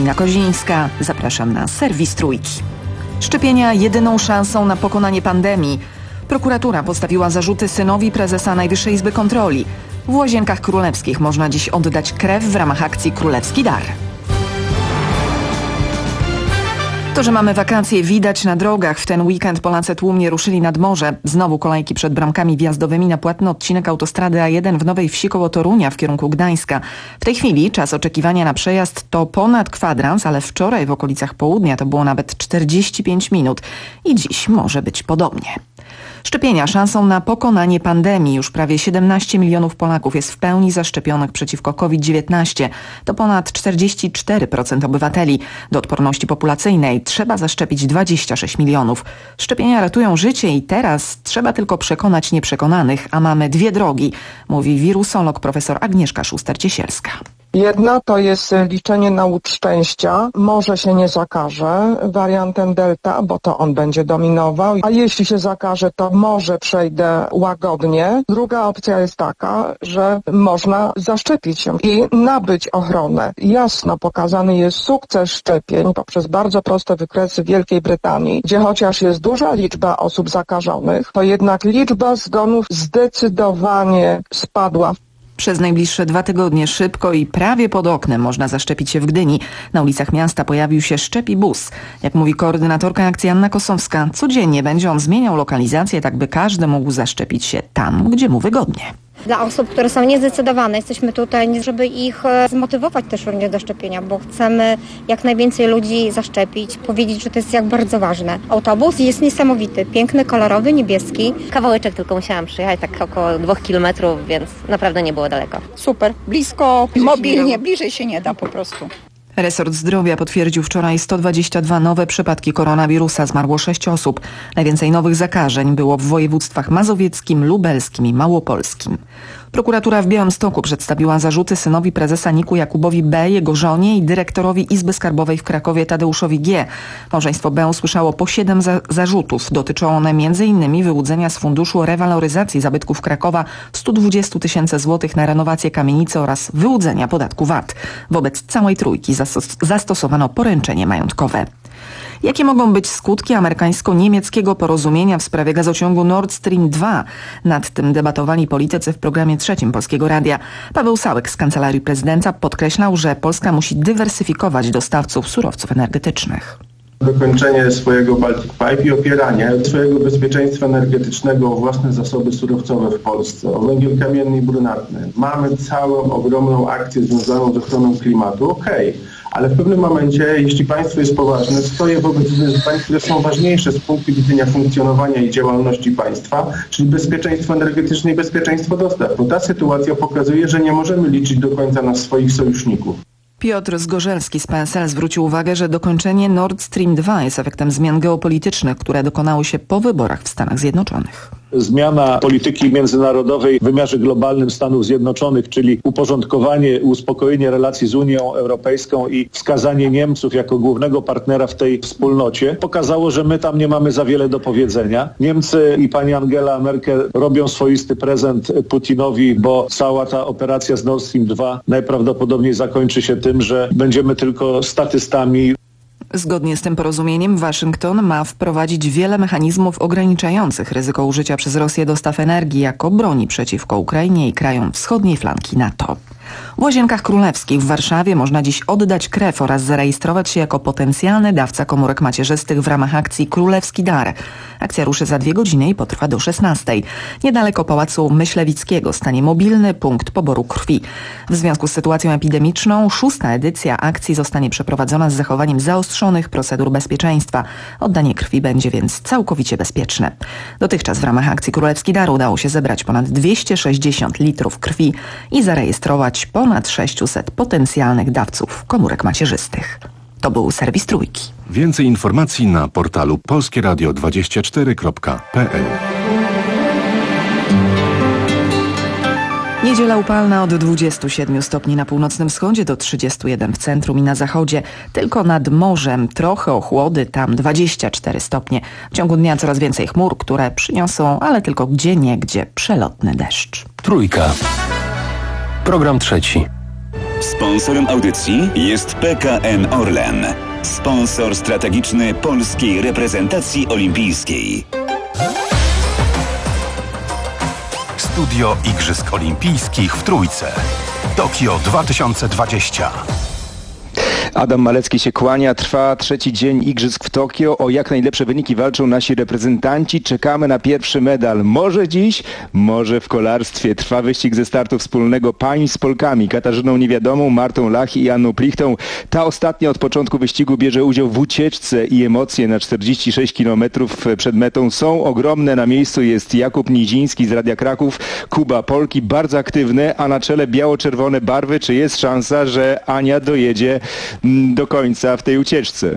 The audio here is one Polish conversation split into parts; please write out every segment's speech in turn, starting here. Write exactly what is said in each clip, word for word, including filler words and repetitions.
Karolina Kozińska. Zapraszam na serwis Trójki. Szczepienia jedyną szansą na pokonanie pandemii. Prokuratura postawiła zarzuty synowi prezesa Najwyższej Izby Kontroli. W Łazienkach Królewskich można dziś oddać krew w ramach akcji Królewski Dar. To, że mamy wakacje, widać na drogach. W ten weekend Polacy tłumnie ruszyli nad morze. Znowu kolejki przed bramkami wjazdowymi na płatny odcinek autostrady A jeden w Nowej Wsi koło Torunia w kierunku Gdańska. W tej chwili czas oczekiwania na przejazd to ponad kwadrans, ale wczoraj w okolicach południa to było nawet czterdzieści pięć minut i dziś może być podobnie. Szczepienia szansą na pokonanie pandemii. Już prawie siedemnaście milionów Polaków jest w pełni zaszczepionych przeciwko COVID dziewiętnaście. To ponad czterdzieści cztery procent obywateli. Do odporności populacyjnej trzeba zaszczepić dwadzieścia sześć milionów. Szczepienia ratują życie i teraz trzeba tylko przekonać nieprzekonanych, a mamy dwie drogi, mówi wirusolog profesor Agnieszka Szuster-Ciesielska. Jedna to jest liczenie na łód szczęścia. Może się nie zakaże wariantem delta, bo to on będzie dominował. A jeśli się zakaże, to może przejdę łagodnie. Druga opcja jest taka, że można zaszczepić się i nabyć ochronę. Jasno pokazany jest sukces szczepień poprzez bardzo proste wykresy Wielkiej Brytanii, gdzie chociaż jest duża liczba osób zakażonych, to jednak liczba zgonów zdecydowanie spadła. Przez najbliższe dwa tygodnie szybko i prawie pod oknem można zaszczepić się w Gdyni. Na ulicach miasta pojawił się szczepibus. Jak mówi koordynatorka akcji Anna Kosowska, codziennie będzie on zmieniał lokalizację, tak by każdy mógł zaszczepić się tam, gdzie mu wygodnie. Dla osób, które są niezdecydowane, jesteśmy tutaj, żeby ich zmotywować też również do szczepienia, bo chcemy jak najwięcej ludzi zaszczepić, powiedzieć, że to jest jak bardzo ważne. Autobus jest niesamowity, piękny, kolorowy, niebieski. Kawałeczek tylko musiałam przyjechać, tak około dwóch kilometrów, więc naprawdę nie było daleko. Super, blisko, mobilnie, bliżej się nie da po prostu. Resort Zdrowia potwierdził wczoraj sto dwadzieścia dwa nowe przypadki koronawirusa. Zmarło sześć osób. Najwięcej nowych zakażeń było w województwach mazowieckim, lubelskim i małopolskim. Prokuratura w Białymstoku przedstawiła zarzuty synowi prezesa Niku Jakubowi B., jego żonie i dyrektorowi Izby Skarbowej w Krakowie Tadeuszowi G. Małżeństwo B. usłyszało po siedem za- zarzutów. Dotyczą one m in wyłudzenia z funduszu rewaloryzacji zabytków Krakowa sto dwadzieścia tysięcy złotych na renowację kamienicy oraz wyłudzenia podatku V A T. Wobec całej trójki zastos- zastosowano poręczenie majątkowe. Jakie mogą być skutki amerykańsko-niemieckiego porozumienia w sprawie gazociągu Nord Stream dwa? Nad tym debatowali politycy w programie trzecim Polskiego Radia. Paweł Sałek z Kancelarii Prezydenta podkreślał, że Polska musi dywersyfikować dostawców surowców energetycznych. Dokończenie swojego Baltic Pipe i opieranie swojego bezpieczeństwa energetycznego o własne zasoby surowcowe w Polsce, o węgiel kamienny i brunatny. Mamy całą ogromną akcję związaną z ochroną klimatu, okej, okay. Ale w pewnym momencie, jeśli państwo jest poważne, stoję wobec wyzwań, które są ważniejsze z punktu widzenia funkcjonowania i działalności państwa, czyli bezpieczeństwo energetyczne i bezpieczeństwo dostaw. Bo ta sytuacja pokazuje, że nie możemy liczyć do końca na swoich sojuszników. Piotr Zgorzelski z P S L zwrócił uwagę, że dokończenie Nord Stream dwa jest efektem zmian geopolitycznych, które dokonały się po wyborach w Stanach Zjednoczonych. Zmiana polityki międzynarodowej w wymiarze globalnym Stanów Zjednoczonych, czyli uporządkowanie, uspokojenie relacji z Unią Europejską i wskazanie Niemców jako głównego partnera w tej wspólnocie, pokazało, że my tam nie mamy za wiele do powiedzenia. Niemcy i pani Angela Merkel robią swoisty prezent Putinowi, bo cała ta operacja z Nord Stream dwa najprawdopodobniej zakończy się tym, że będziemy tylko statystami. Zgodnie z tym porozumieniem Waszyngton ma wprowadzić wiele mechanizmów ograniczających ryzyko użycia przez Rosję dostaw energii jako broni przeciwko Ukrainie i krajom wschodniej flanki NATO. W Łazienkach Królewskich w Warszawie można dziś oddać krew oraz zarejestrować się jako potencjalny dawca komórek macierzystych w ramach akcji Królewski Dar. Akcja ruszy za dwie godziny i potrwa do szesnastej. Niedaleko Pałacu Myślewickiego stanie mobilny punkt poboru krwi. W związku z sytuacją epidemiczną szósta edycja akcji zostanie przeprowadzona z zachowaniem zaostrzonych procedur bezpieczeństwa. Oddanie krwi będzie więc całkowicie bezpieczne. Dotychczas w ramach akcji Królewski Dar udało się zebrać ponad dwieście sześćdziesiąt litrów krwi i zarejestrować ponad sześćset potencjalnych dawców komórek macierzystych. To był serwis Trójki. Więcej informacji na portalu polskie radio dwadzieścia cztery kropka p l. Niedziela upalna od dwudziestu siedmiu stopni na północnym wschodzie do trzydziestu jeden w centrum i na zachodzie. Tylko nad morzem trochę ochłody, tam dwadzieścia cztery stopnie. W ciągu dnia coraz więcej chmur, które przyniosą, ale tylko gdzieniegdzie przelotny deszcz. Trójka. Program trzeci. Sponsorem audycji jest P K N Orlen, sponsor strategiczny polskiej reprezentacji olimpijskiej. Studio Igrzysk Olimpijskich w Trójce. Tokio dwa tysiące dwadzieścia. Adam Malecki się kłania. Trwa trzeci dzień Igrzysk w Tokio. O jak najlepsze wyniki walczą nasi reprezentanci. Czekamy na pierwszy medal. Może dziś, może w kolarstwie. Trwa wyścig ze startu wspólnego pań z Polkami. Katarzyną Niewiadomą, Martą Lach i Anną Plichtą. Ta ostatnia od początku wyścigu bierze udział w ucieczce i emocje na czterdzieści sześć kilometrów przed metą są ogromne. Na miejscu jest Jakub Niziński z Radia Kraków. Kuba, Polki bardzo aktywne, a na czele biało-czerwone barwy. Czy jest szansa, że Ania dojedzie do końca w tej ucieczce?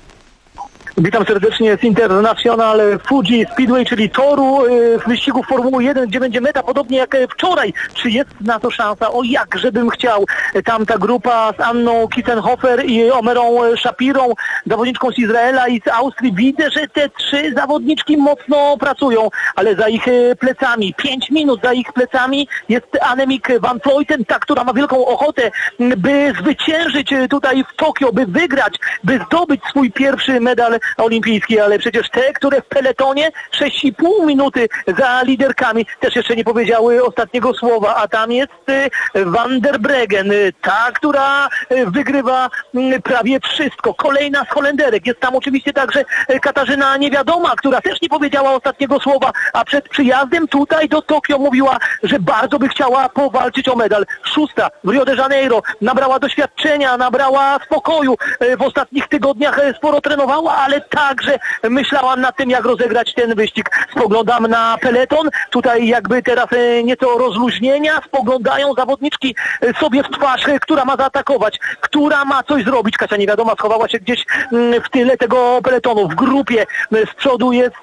Witam serdecznie z International Fuji Speedway, czyli toru w wyścigu Formuły jeden, gdzie będzie meta podobnie jak wczoraj. Czy jest na to szansa? O jakże bym chciał. Tam ta grupa z Anną Kissenhofer i Omerą Shapirą, zawodniczką z Izraela i z Austrii. Widzę, że te trzy zawodniczki mocno pracują, ale za ich plecami, pięć minut za ich plecami jest Annemiek van Vleuten, ta, która ma wielką ochotę, by zwyciężyć tutaj w Tokio, by wygrać, by zdobyć swój pierwszy medal olimpijski, ale przecież te, które w peletonie sześć i pół minuty za liderkami też jeszcze nie powiedziały ostatniego słowa, a tam jest Van der Breggen, ta, która wygrywa prawie wszystko. Kolejna z Holenderek. Jest tam oczywiście także Katarzyna Niewiadoma, która też nie powiedziała ostatniego słowa, a przed przyjazdem tutaj do Tokio mówiła, że bardzo by chciała powalczyć o medal. Szósta w Rio de Janeiro. Nabrała doświadczenia, nabrała spokoju. W ostatnich tygodniach sporo trenowała, ale także myślałam nad tym, jak rozegrać ten wyścig. Spoglądam na peleton, tutaj jakby teraz nieco rozluźnienia, spoglądają zawodniczki sobie w twarz, która ma zaatakować, która ma coś zrobić. Kasia Niewiadoma schowała się gdzieś w tyle tego peletonu. W grupie z przodu jest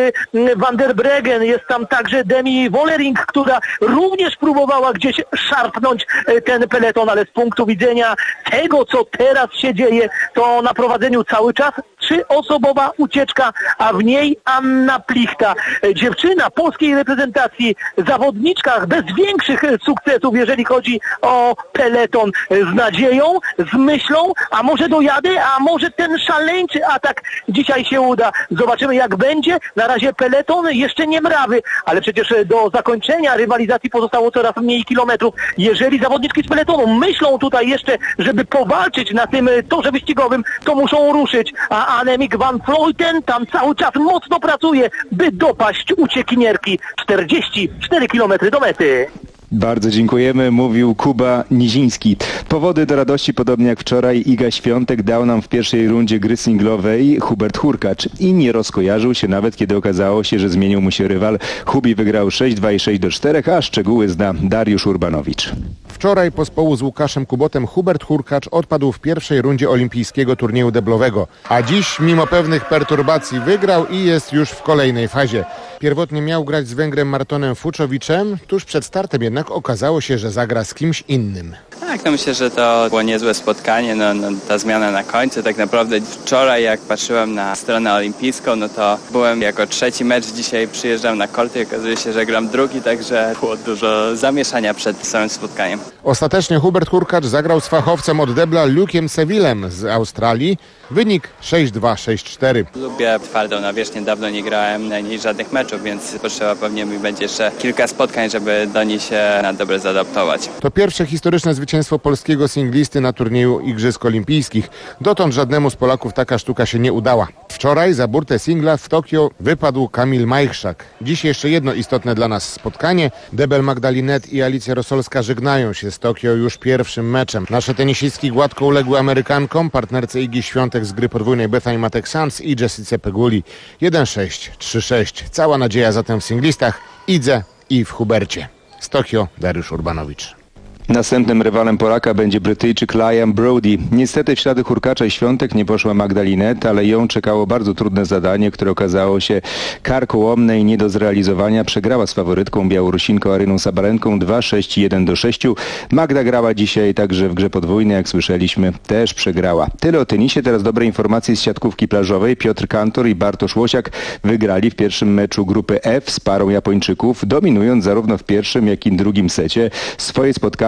Van der Breggen, jest tam także Demi Wollering, która również próbowała gdzieś szarpnąć ten peleton, ale z punktu widzenia tego, co teraz się dzieje, to na prowadzeniu cały czas trzyosobowa ucieczka, a w niej Anna Plichta. Dziewczyna polskiej reprezentacji, zawodniczka bez większych sukcesów, jeżeli chodzi o peleton. Z nadzieją, z myślą, a może dojadę, a może ten szaleńczy atak dzisiaj się uda. Zobaczymy, jak będzie. Na razie peleton jeszcze nie mrawy, ale przecież do zakończenia rywalizacji pozostało coraz mniej kilometrów. Jeżeli zawodniczki z peletonu myślą tutaj jeszcze, żeby powalczyć na tym torze wyścigowym, to muszą ruszyć, a Annemiek van Vleuten tam cały czas mocno pracuje, by dopaść uciekinierki. czterdzieści cztery kilometry do mety. Bardzo dziękujemy, mówił Kuba Niziński. Powody do radości, podobnie jak wczoraj, Iga Świątek dał nam w pierwszej rundzie gry singlowej Hubert Hurkacz i nie rozkojarzył się nawet, kiedy okazało się, że zmienił mu się rywal. Hubi wygrał sześć dwa i sześć do czterech, a szczegóły zna Dariusz Urbanowicz. Wczoraj po społu z Łukaszem Kubotem Hubert Hurkacz odpadł w pierwszej rundzie olimpijskiego turnieju deblowego, a dziś mimo pewnych perturbacji wygrał i jest już w kolejnej fazie. Pierwotnie miał grać z Węgrem Martonem Fuczowiczem, tuż przed startem jednak okazało się, że zagra z kimś innym. Tak, no myślę, że to było niezłe spotkanie, no, no ta zmiana na końcu. Tak naprawdę wczoraj jak patrzyłem na stronę olimpijską, no to byłem jako trzeci mecz, dzisiaj przyjeżdżam na korty i okazuje się, że gram drugi, także było dużo zamieszania przed samym spotkaniem. Ostatecznie Hubert Hurkacz zagrał z fachowcem od debla Luke'em Sevillem z Australii. Wynik sześć dwa, sześć cztery. Lubię twardą nawierzchnię, dawno nie grałem na niej żadnych meczów, więc potrzeba pewnie mi będzie jeszcze kilka spotkań, żeby do niej się na dobre zaadaptować. To pierwsze historyczne zwycięstwo polskiego singlisty na turnieju Igrzysk Olimpijskich. Dotąd żadnemu z Polaków taka sztuka się nie udała. Wczoraj za burtę singla w Tokio wypadł Kamil Majchrzak. Dziś jeszcze jedno istotne dla nas spotkanie. Debel Magdalinet i Alicja Rosolska żegnają się z Tokio już pierwszym meczem. Nasze tenisistki gładko uległy Amerykankom, partnerce Igi Świątek z gry podwójnej Bethany Matek-Sands i Jessice Peguli. jeden sześć, trzy sześć. Cała nadzieja zatem w singlistach, Idze i w Hubercie. Z Tokio Dariusz Urbanowicz. Następnym rywalem Polaka będzie Brytyjczyk Liam Brody. Niestety w ślady Hurkacza i Świątek nie poszła Magdalinet, ale ją czekało bardzo trudne zadanie, które okazało się karkołomne i nie do zrealizowania. Przegrała z faworytką Białorusinką Aryną Sabalenką dwa sześć jeden do sześciu. Magda grała dzisiaj także w grze podwójnej, jak słyszeliśmy, też przegrała. Tyle o tenisie, teraz dobre informacje z siatkówki plażowej. Piotr Kantor i Bartosz Łosiak wygrali w pierwszym meczu grupy F z parą Japończyków, dominując zarówno w pierwszym, jak i drugim secie. Swoje spotkanie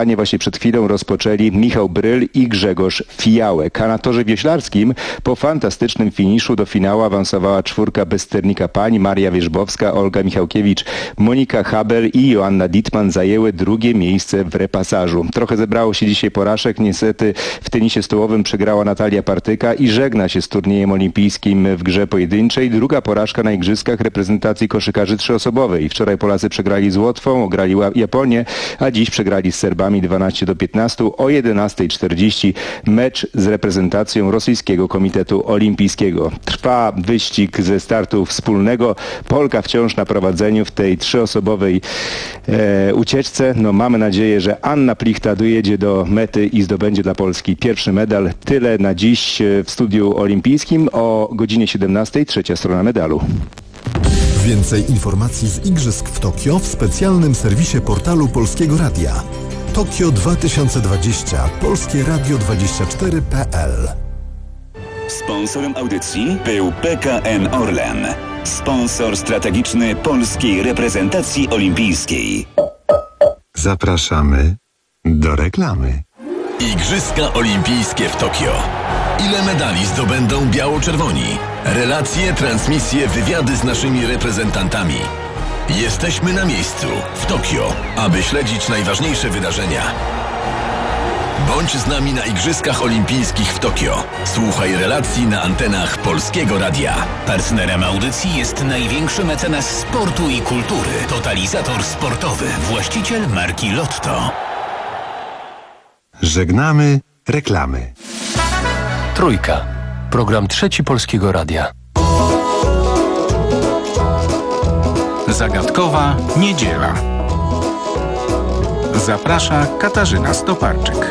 Startowanie właśnie przed chwilą rozpoczęli Michał Bryl i Grzegorz Fijałek. A na torze wioślarskim po fantastycznym finiszu do finału awansowała czwórka bez sternika pań. Maria Wierzbowska, Olga Michałkiewicz, Monika Habel i Joanna Dittmann zajęły drugie miejsce w repasażu. Trochę zebrało się dzisiaj porażek. Niestety w tenisie stołowym przegrała Natalia Partyka i żegna się z turniejem olimpijskim w grze pojedynczej. Druga porażka na igrzyskach reprezentacji koszykarzy trzyosobowej. Wczoraj Polacy przegrali z Łotwą, ograli Japonię, a dziś przegrali z Serbami dwanaście do piętnastu. O jedenasta czterdzieści mecz z reprezentacją Rosyjskiego Komitetu Olimpijskiego. Trwa wyścig ze startu wspólnego. Polka wciąż na prowadzeniu w tej trzyosobowej e, ucieczce. No, mamy nadzieję, że Anna Plichta dojedzie do mety i zdobędzie dla Polski pierwszy medal. Tyle na dziś w studiu olimpijskim. O godzinie siedemnastej trzecia strona medalu. Więcej informacji z Igrzysk w Tokio w specjalnym serwisie portalu Polskiego Radia. Tokio dwa tysiące dwadzieścia. Polskie Radio dwadzieścia cztery kropka p l. Sponsorem audycji był P K N Orlen. Sponsor strategiczny polskiej reprezentacji olimpijskiej. Zapraszamy do reklamy. Igrzyska Olimpijskie w Tokio. Ile medali zdobędą biało-czerwoni? Relacje, transmisje, wywiady z naszymi reprezentantami. Jesteśmy na miejscu, w Tokio, aby śledzić najważniejsze wydarzenia. Bądź z nami na Igrzyskach Olimpijskich w Tokio. Słuchaj relacji na antenach Polskiego Radia. Partnerem audycji jest największy mecenas sportu i kultury. Totalizator sportowy, właściciel marki Lotto. Żegnamy reklamy. Trójka. Program Trzeci Polskiego Radia. Zagadkowa niedziela. Zaprasza Katarzyna Stoparczyk.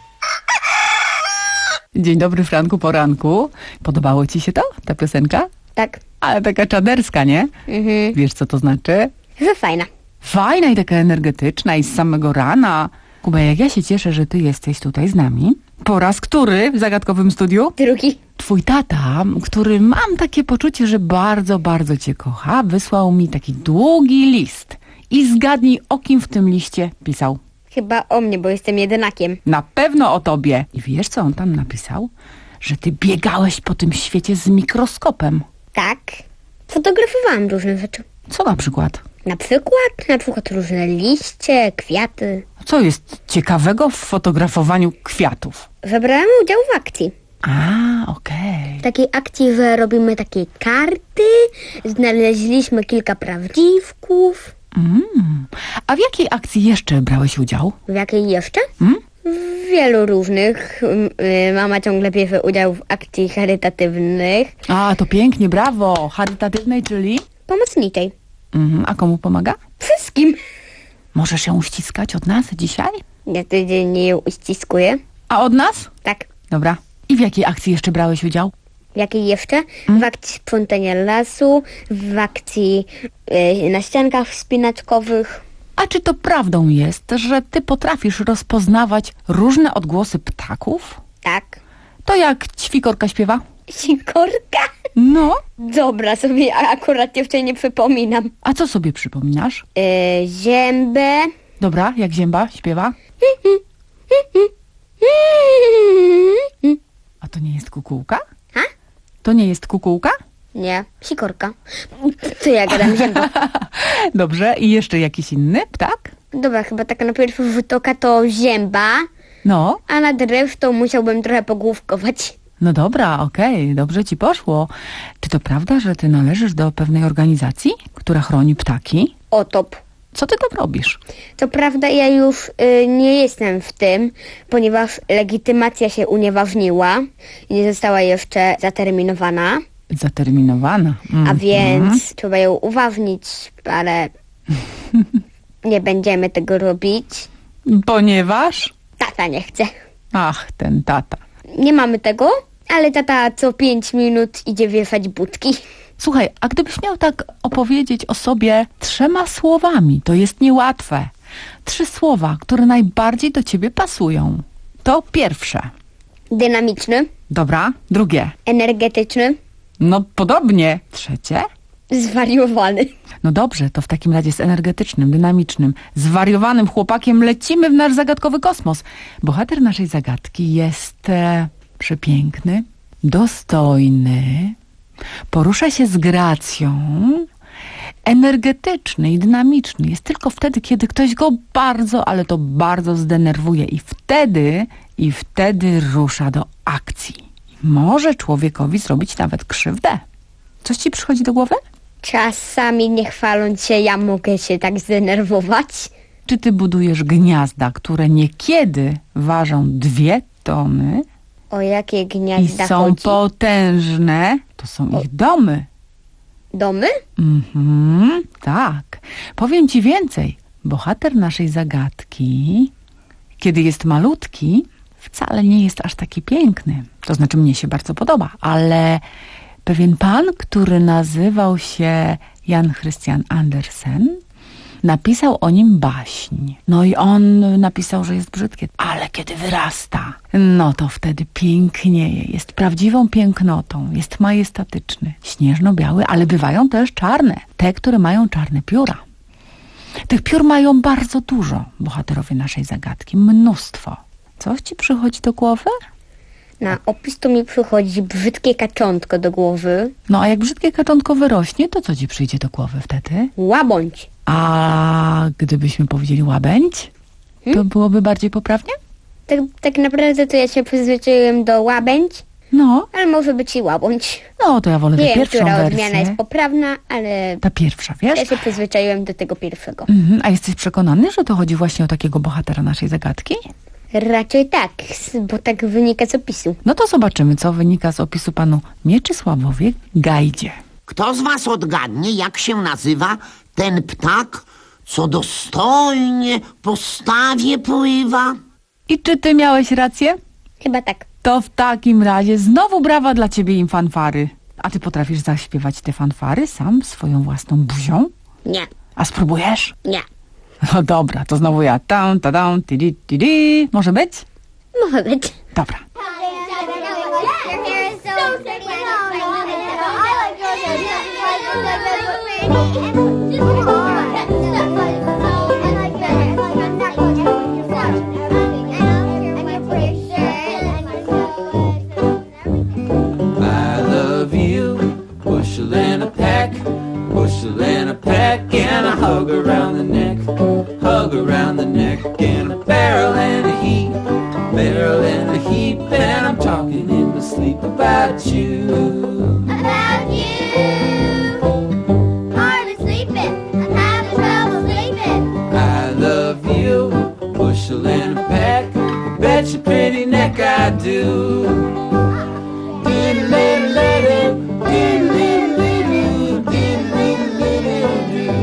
Dzień dobry, Franku, poranku. Podobało Ci się to, ta piosenka? Tak. Ale taka czaderska, nie? Mhm. Wiesz, co to znaczy? Że fajna. Fajna i taka energetyczna i z samego rana. Kuba, jak ja się cieszę, że ty jesteś tutaj z nami. Po raz który w zagadkowym studiu? Drugi. Twój tata, który mam takie poczucie, że bardzo, bardzo cię kocha, wysłał mi taki długi list. I zgadnij, o kim w tym liście pisał. Chyba o mnie, bo jestem jedynakiem. Na pewno o tobie. I wiesz, co on tam napisał? Że ty biegałeś po tym świecie z mikroskopem. Tak. Fotografowałam różne rzeczy. Co na przykład? Na przykład, na przykład różne liście, kwiaty. Co jest ciekawego w fotografowaniu kwiatów? Że brałam udział w akcji. A, okej. W takiej akcji, że robimy takie karty, znaleźliśmy kilka prawdziwków. Mm. A w jakiej akcji jeszcze brałeś udział? W jakiej jeszcze? Mm? W wielu różnych. Mama ciągle bierze udział w akcji charytatywnych. A, to pięknie, brawo. Charytatywnej, czyli? Pomocniczej. Mhm. A komu pomaga? Wszystkim. Możesz się uściskać od nas dzisiaj? Ja codziennie ją uściskuję. A od nas? Tak. Dobra. I w jakiej akcji jeszcze brałeś udział? W jakiej jeszcze? Mm? W akcji sprzątania lasu, w akcji yy, na ściankach wspinaczkowych. A czy to prawdą jest, że ty potrafisz rozpoznawać różne odgłosy ptaków? Tak. To jak ćwikorka śpiewa? Sikorka? No. Dobra, sobie akurat jeszcze nie przypominam. A co sobie przypominasz? Yy, ziębę. Dobra, jak zięba śpiewa? A to nie jest kukułka? Ha? To nie jest kukułka? Nie, sikorka. Co ja gadam, zięba. Dobrze, i jeszcze jakiś inny ptak? Dobra, chyba taka na pierwszy rzut oka to zięba. No. A nad resztą musiałbym trochę pogłówkować. No dobra, okej, okay, dobrze ci poszło. Czy to prawda, że ty należysz do pewnej organizacji, która chroni ptaki? Otop. Co ty tam robisz? Co prawda ja już y, nie jestem w tym, ponieważ legitymacja się unieważniła i nie została jeszcze zaterminowana. Zaterminowana. Mm. A więc mm. trzeba ją uważnić, ale nie będziemy tego robić. Ponieważ? Tata nie chce. Ach, ten tata. Nie mamy tego, ale tata co pięć minut idzie wieszać budki. Słuchaj, a gdybyś miał tak opowiedzieć o sobie trzema słowami, to jest niełatwe. Trzy słowa, które najbardziej do ciebie pasują. To pierwsze. Dynamiczny. Dobra. Drugie. Energetyczny. No podobnie. Trzecie. Zwariowany. No dobrze, to w takim razie z energetycznym, dynamicznym, zwariowanym chłopakiem lecimy w nasz zagadkowy kosmos. Bohater naszej zagadki jest e, przepiękny, dostojny, porusza się z gracją, energetyczny i dynamiczny. Jest tylko wtedy, kiedy ktoś go bardzo, ale to bardzo zdenerwuje i wtedy, i wtedy rusza do akcji. Może człowiekowi zrobić nawet krzywdę. Coś ci przychodzi do głowy? Czasami, nie chwaląc się, ja mogę się tak zdenerwować. Czy ty budujesz gniazda, które niekiedy ważą dwie tony? O jakie gniazda I są chodzi? potężne. To są o... ich domy. Domy? Mhm, tak. Powiem ci więcej. Bohater naszej zagadki, kiedy jest malutki, wcale nie jest aż taki piękny. To znaczy, mnie się bardzo podoba, ale pewien pan, który nazywał się Jan Christian Andersen, napisał o nim baśń. No i on napisał, że jest brzydkie. Ale kiedy wyrasta, no to wtedy pięknieje. Jest prawdziwą pięknotą. Jest majestatyczny. Śnieżno-biały, ale bywają też czarne. Te, które mają czarne pióra. Tych piór mają bardzo dużo, bohaterowie naszej zagadki. Mnóstwo. Coś ci przychodzi do głowy? Na opis to mi przychodzi brzydkie kaczątko do głowy. No a jak brzydkie kaczątko wyrośnie, to co ci przyjdzie do głowy wtedy? Łabędź. A gdybyśmy powiedzieli łabędź, hmm? to byłoby bardziej poprawnie? Tak, tak naprawdę to ja się przyzwyczaiłem do łabędź. No. Ale może być i łabędź. No, to ja wolę Nie tę pierwszą wiem, która wersję. odmiana jest poprawna, ale... Ta pierwsza, wiesz? Ja się przyzwyczaiłem do tego pierwszego. Mhm. A jesteś przekonany, że to chodzi właśnie o takiego bohatera naszej zagadki? Raczej tak, bo tak wynika z opisu. No to zobaczymy, co wynika z opisu panu Mieczysławowi Gajdzie. Kto z was odgadnie, jak się nazywa ten ptak, co dostojnie po stawie pływa? I czy ty miałeś rację? Chyba tak. To w takim razie znowu brawa dla ciebie i fanfary. A ty potrafisz zaśpiewać te fanfary sam swoją własną buzią? Nie. A spróbujesz? Nie. No dobra, to znowu ja. Down, ta down, ti di, ti di. Może być? Może być. Dobra. Bushel and a pack, bushel and a pack, and a hug around the neck, hug around the neck, and a barrel and a heap, barrel and a heap, and I'm talking in my sleep about you. About you. Hardly sleeping, I'm having trouble sleeping. I love you, bushel and a pack, bet your pretty neck I do. Diddle-diddle-diddle, diddle-diddle-diddle, diddle-diddle-diddle.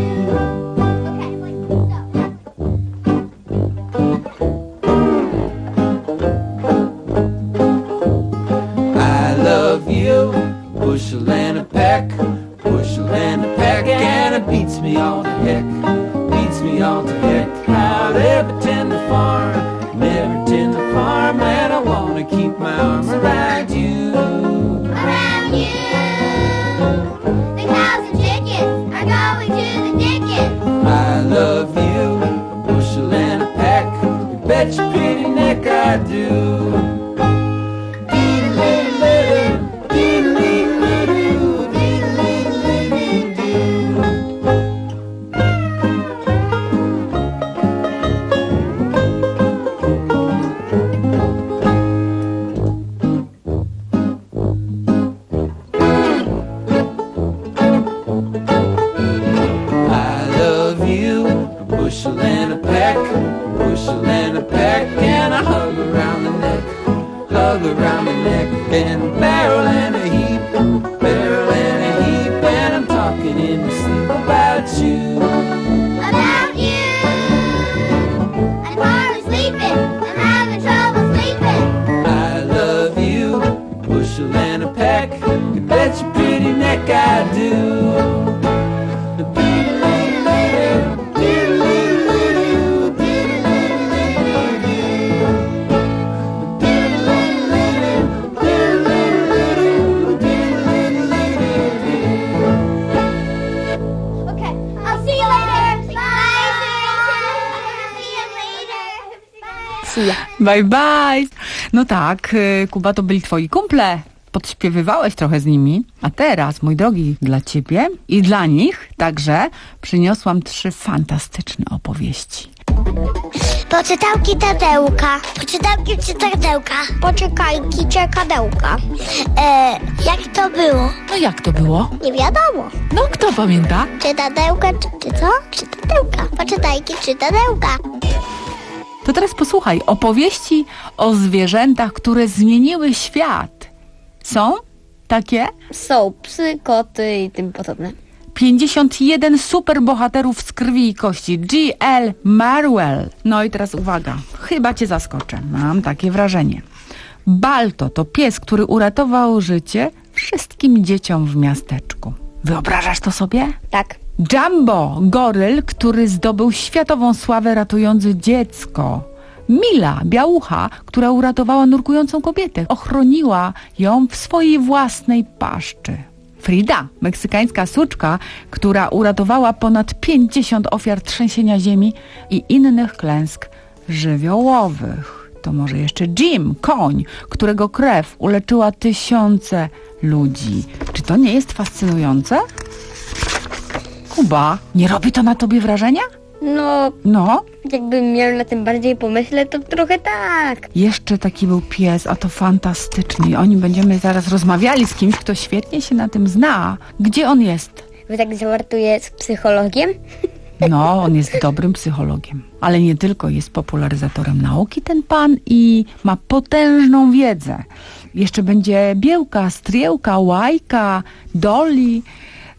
I love you, bushel and a pack, bushel and a pack, and it beats me all to heck, beats me all to heck. I'll never tend the farm, never tend the farm, and I wanna keep my arm around you. Around you. The cows and chickens are going to the dickens. I love you, a bushel and a pack, you bet your pretty neck I do. Diddle-diddle-diddle, diddle-diddle-diddle, diddle-diddle-diddle. I love you, a bushel and a pack, a bushel and a pack, and a hug around the neck, hug around the neck, and a barrel and a heap, barrel and a heap, and I'm talking in my sleep about you. About you. I'm hardly sleeping, I'm having trouble sleeping. I love you, a bushel and a pack, you bet your pretty neck I do. Okay, I'll see you later. Bye. See you later. Bye. Bye, bye. No tak, y, Kuba, to byli twoi kumple. Podśpiewywałeś trochę z nimi. A teraz, mój drogi, dla ciebie i dla nich także przyniosłam trzy fantastyczne opowieści. Poczytałki Tadełka. Poczytałki Tadełka. Poczekajki czekadełka. E, jak to było? No jak to było? Nie wiadomo. No kto pamięta? Czy Tadełka, czy, czy co? Czy Tadełka. Poczytajki czy Tadełka. To teraz posłuchaj opowieści o zwierzętach, które zmieniły świat. Są takie? Są psy, koty i tym podobne. pięćdziesiąt jeden superbohaterów z krwi i kości. G L Marwell. No i teraz uwaga, chyba cię zaskoczę. Mam takie wrażenie. Balto to pies, który uratował życie wszystkim dzieciom w miasteczku. Wyobrażasz to sobie? Tak. Jumbo, goryl, który zdobył światową sławę ratujący dziecko. Mila, białucha, która uratowała nurkującą kobietę. Ochroniła ją w swojej własnej paszczy. Frida, meksykańska suczka, która uratowała ponad pięćdziesiąt ofiar trzęsienia ziemi i innych klęsk żywiołowych. To może jeszcze Jim, koń, którego krew uleczyła tysiące ludzi. Czy to nie jest fascynujące? Kuba, nie robi to na tobie wrażenia? No, No. jakbym miał na tym bardziej pomyśleć, to trochę tak. Jeszcze taki był pies, a to fantastycznie. I o nim będziemy zaraz rozmawiali z kimś, kto świetnie się na tym zna. Gdzie on jest? Wy tak żartuje z psychologiem? No, on jest dobrym psychologiem. Ale nie tylko, jest popularyzatorem nauki ten pan i ma potężną wiedzę. Jeszcze będzie Biełka, Striełka, Łajka, Dolly.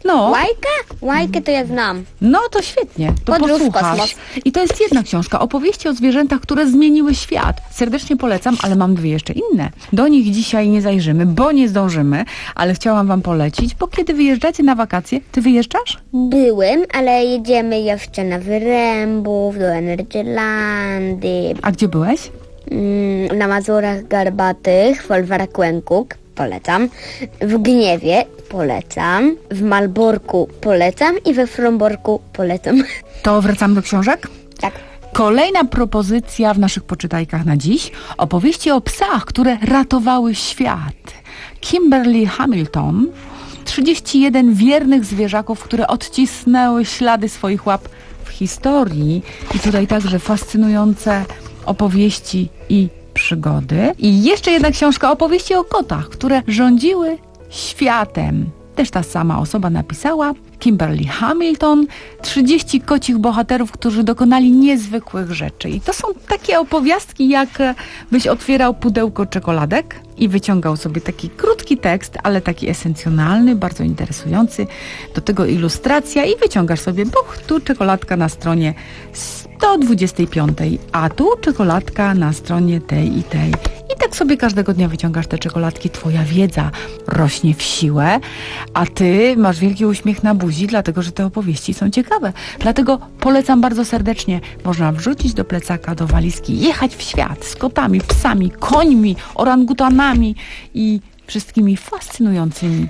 No. Łajkę? Łajkę to ja znam. No to świetnie, to Podróż w posłuchasz. kosmos. I to jest jedna książka, opowieści o zwierzętach, które zmieniły świat. Serdecznie polecam, ale mam dwie jeszcze inne. Do nich dzisiaj nie zajrzymy, bo nie zdążymy, ale chciałam wam polecić, bo kiedy wyjeżdżacie na wakacje, ty wyjeżdżasz? Byłem, ale jedziemy jeszcze na Wyrębów, do Energylandii. A gdzie byłeś? Mm, na Mazurach Garbatych, w Folwarkłękuk, polecam. W Gniewie polecam. W Malborku polecam i we Fromborku polecam. To wracamy do książek? Tak. Kolejna propozycja w naszych poczytajkach na dziś. Opowieści o psach, które ratowały świat. Kimberly Hamilton. trzydzieści jeden wiernych zwierzaków, które odcisnęły ślady swoich łap w historii. I tutaj także fascynujące opowieści i przygody. I jeszcze jedna książka, opowieści o kotach, które rządziły światem. Też ta sama osoba napisała, Kimberly Hamilton, trzydzieści kocich bohaterów, którzy dokonali niezwykłych rzeczy. I to są takie opowiastki, jak byś otwierał pudełko czekoladek i wyciągał sobie taki krótki tekst, ale taki esencjonalny, bardzo interesujący. Do tego ilustracja i wyciągasz sobie, buch, tu czekoladka na stronie sto dwudziestej piątej, a tu czekoladka na stronie tej i tej. I tak sobie każdego dnia wyciągasz te czekoladki, twoja wiedza rośnie w siłę, a ty masz wielki uśmiech na buzi, dlatego że te opowieści są ciekawe. Dlatego polecam bardzo serdecznie. Można wrzucić do plecaka, do walizki, jechać w świat z kotami, psami, końmi, orangutanami i wszystkimi fascynującymi.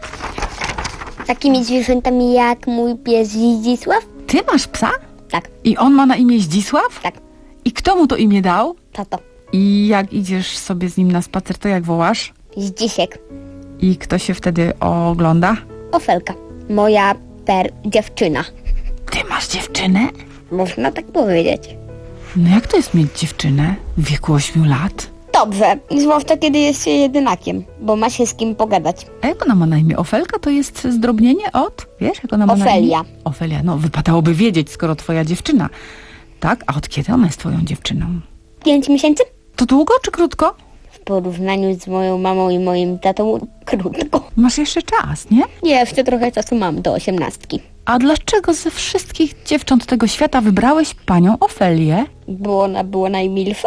Takimi zwierzętami jak mój pies Zdzisław. Ty masz psa? Tak. I on ma na imię Zdzisław? Tak. I kto mu to imię dał? Tato. I jak idziesz sobie z nim na spacer, to jak wołasz? Zdzisiek. I kto się wtedy ogląda? Ofelka. Moja per dziewczyna. Ty masz dziewczynę? Można tak powiedzieć. No jak to jest mieć dziewczynę w wieku ośmiu lat? Dobrze, zwłaszcza kiedy jest się jedynakiem, bo ma się z kim pogadać. A jak ona ma na imię? Ofelka to jest zdrobnienie od? Wiesz, jak ona ma na imię? Ofelia. Ofelia, no wypadałoby wiedzieć, skoro twoja dziewczyna. Tak? A od kiedy ona jest twoją dziewczyną? Pięć miesięcy? To długo czy krótko? W porównaniu z moją mamą i moim tatą krótko. Masz jeszcze czas, nie? Jeszcze trochę czasu mam do osiemnastki. A dlaczego ze wszystkich dziewcząt tego świata wybrałeś panią Ofelię? Bo ona była najmilsza.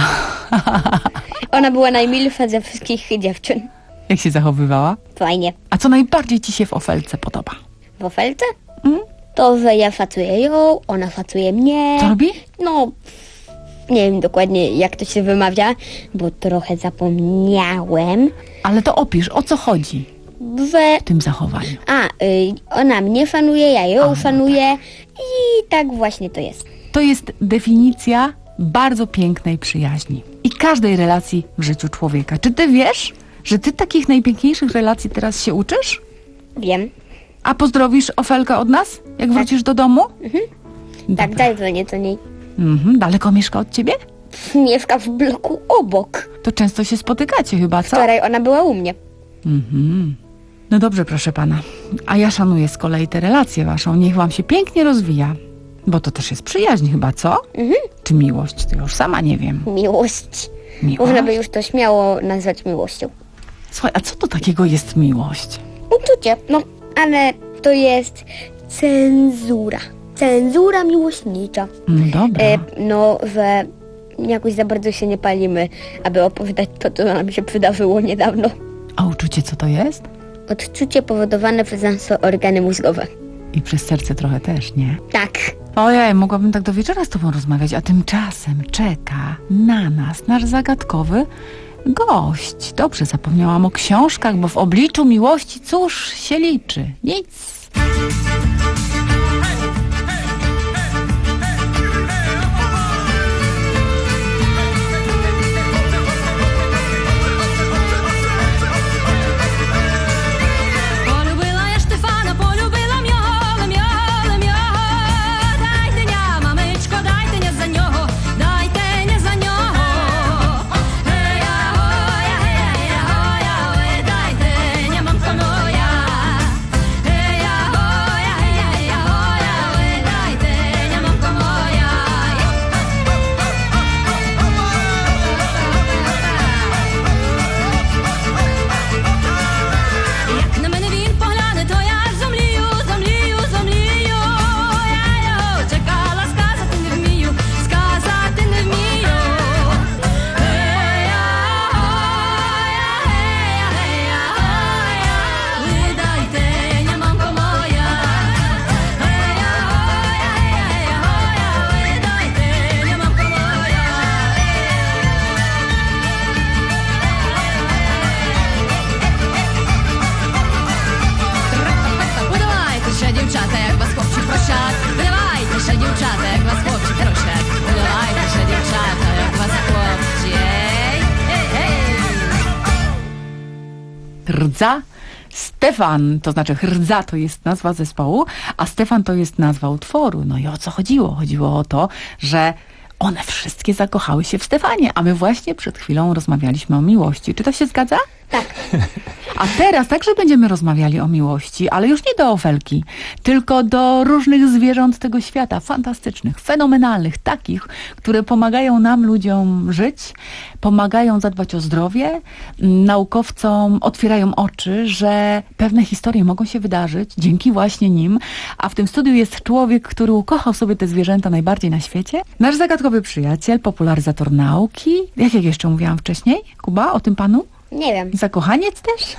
Ona była najmilsza ze wszystkich dziewczyn. Jak się zachowywała? Fajnie. A co najbardziej ci się w Ofelce podoba? W Ofelce? Mm? To, że ja facuję ją, ona facuje mnie. Co robi? No, nie wiem dokładnie jak to się wymawia, bo trochę zapomniałem. Ale to opisz, o co chodzi w tym zachowaniu? A, y, ona mnie fanuje, ja ją A, fanuję i tak właśnie to jest. To jest definicja bardzo pięknej przyjaźni i każdej relacji w życiu człowieka. Czy ty wiesz, że ty takich najpiękniejszych relacji teraz się uczysz? Wiem. A pozdrowisz Ofelkę od nas, jak tak. wrócisz do domu? Mhm. Tak, zadzwonię do niej. Mhm. Daleko mieszka od ciebie? Mieszka w bloku obok. To często się spotykacie chyba, co? Wczoraj ona była u mnie. Mhm. No dobrze, proszę pana. A ja szanuję z kolei tę relację waszą. Niech wam się pięknie rozwija. Bo to też jest przyjaźń chyba, co? Mhm. Czy miłość? To już sama nie wiem. Miłość. Miłość? Można by już to śmiało nazwać miłością. Słuchaj, a co to takiego jest miłość? Uczucie, no, ale to jest cenzura. Cenzura miłośnicza. No dobra. E, no, że jakoś za bardzo się nie palimy, aby opowiadać to, co nam się przydarzyło niedawno. A uczucie co to jest? Odczucie powodowane przez nasze organy mózgowe. I przez serce trochę też, nie? Tak. Ojej, mogłabym tak do wieczora z tobą rozmawiać, a tymczasem czeka na nas nasz zagadkowy gość. Dobrze, zapomniałam o książkach, bo w obliczu miłości cóż się liczy? Nic. Rdza. Stefan, to znaczy Rdza to jest nazwa zespołu, a Stefan to jest nazwa utworu. No i o co chodziło? Chodziło o to, że one wszystkie zakochały się w Stefanie, a my właśnie przed chwilą rozmawialiśmy o miłości. Czy to się zgadza? Tak. A teraz także będziemy rozmawiali o miłości, ale już nie do Ofelki, tylko do różnych zwierząt tego świata, fantastycznych, fenomenalnych, takich, które pomagają nam, ludziom, żyć, pomagają zadbać o zdrowie, naukowcom otwierają oczy, że pewne historie mogą się wydarzyć dzięki właśnie nim, a w tym studiu jest człowiek, który ukochał sobie te zwierzęta najbardziej na świecie. Nasz zagadkowy przyjaciel, popularyzator nauki. Jak ja jeszcze mówiłam wcześniej, Kuba, o tym panu? Nie wiem. Zakochaniec też?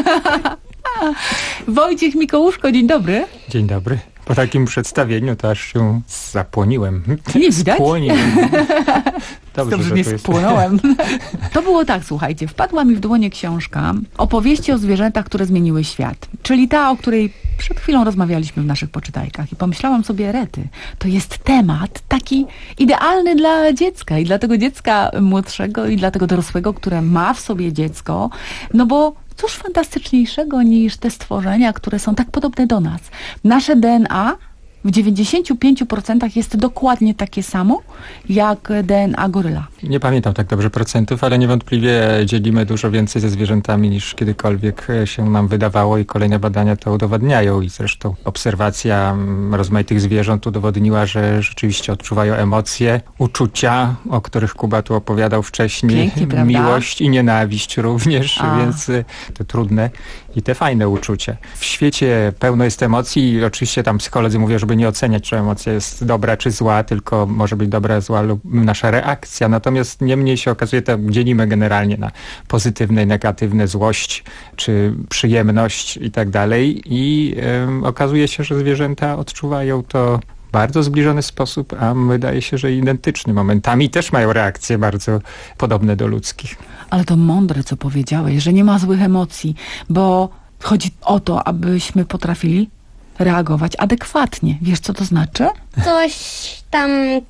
Wojciech Mikołuszko, dzień dobry. Dzień dobry. Po takim przedstawieniu to aż się zapłoniłem. Nie widać? Spłoniłem. Dobrze, Dobrze, że nie to jest. spłonąłem. To było tak, słuchajcie, wpadła mi w dłonie książka opowieści o zwierzętach, które zmieniły świat. Czyli ta, o której przed chwilą rozmawialiśmy w naszych poczytajkach. I pomyślałam sobie, rety, to jest temat taki idealny dla dziecka i dla tego dziecka młodszego i dla tego dorosłego, które ma w sobie dziecko. No bo cóż fantastyczniejszego niż te stworzenia, które są tak podobne do nas. Nasze D N A w dziewięćdziesięciu pięciu procentach jest dokładnie takie samo jak D N A goryla. Nie pamiętam tak dobrze procentów, ale niewątpliwie dzielimy dużo więcej ze zwierzętami niż kiedykolwiek się nam wydawało i kolejne badania to udowadniają i zresztą obserwacja rozmaitych zwierząt udowodniła, że rzeczywiście odczuwają emocje, uczucia, o których Kuba tu opowiadał wcześniej. Pięknie, prawda? Miłość i nienawiść również, A. więc to trudne i te fajne uczucia. W świecie pełno jest emocji i oczywiście tam psycholodzy mówią, żeby nie oceniać, czy emocja jest dobra czy zła, tylko może być dobra, zła lub nasza reakcja. Natomiast niemniej się okazuje, to dzielimy generalnie na pozytywne i negatywne, złość czy przyjemność i tak dalej. I ym, okazuje się, że zwierzęta odczuwają to w bardzo zbliżony sposób, a wydaje się, że identyczny. Momentami też mają reakcje bardzo podobne do ludzkich. Ale to mądre, co powiedziałeś, że nie ma złych emocji, bo chodzi o to, abyśmy potrafili reagować adekwatnie. Wiesz, co to znaczy? Coś tam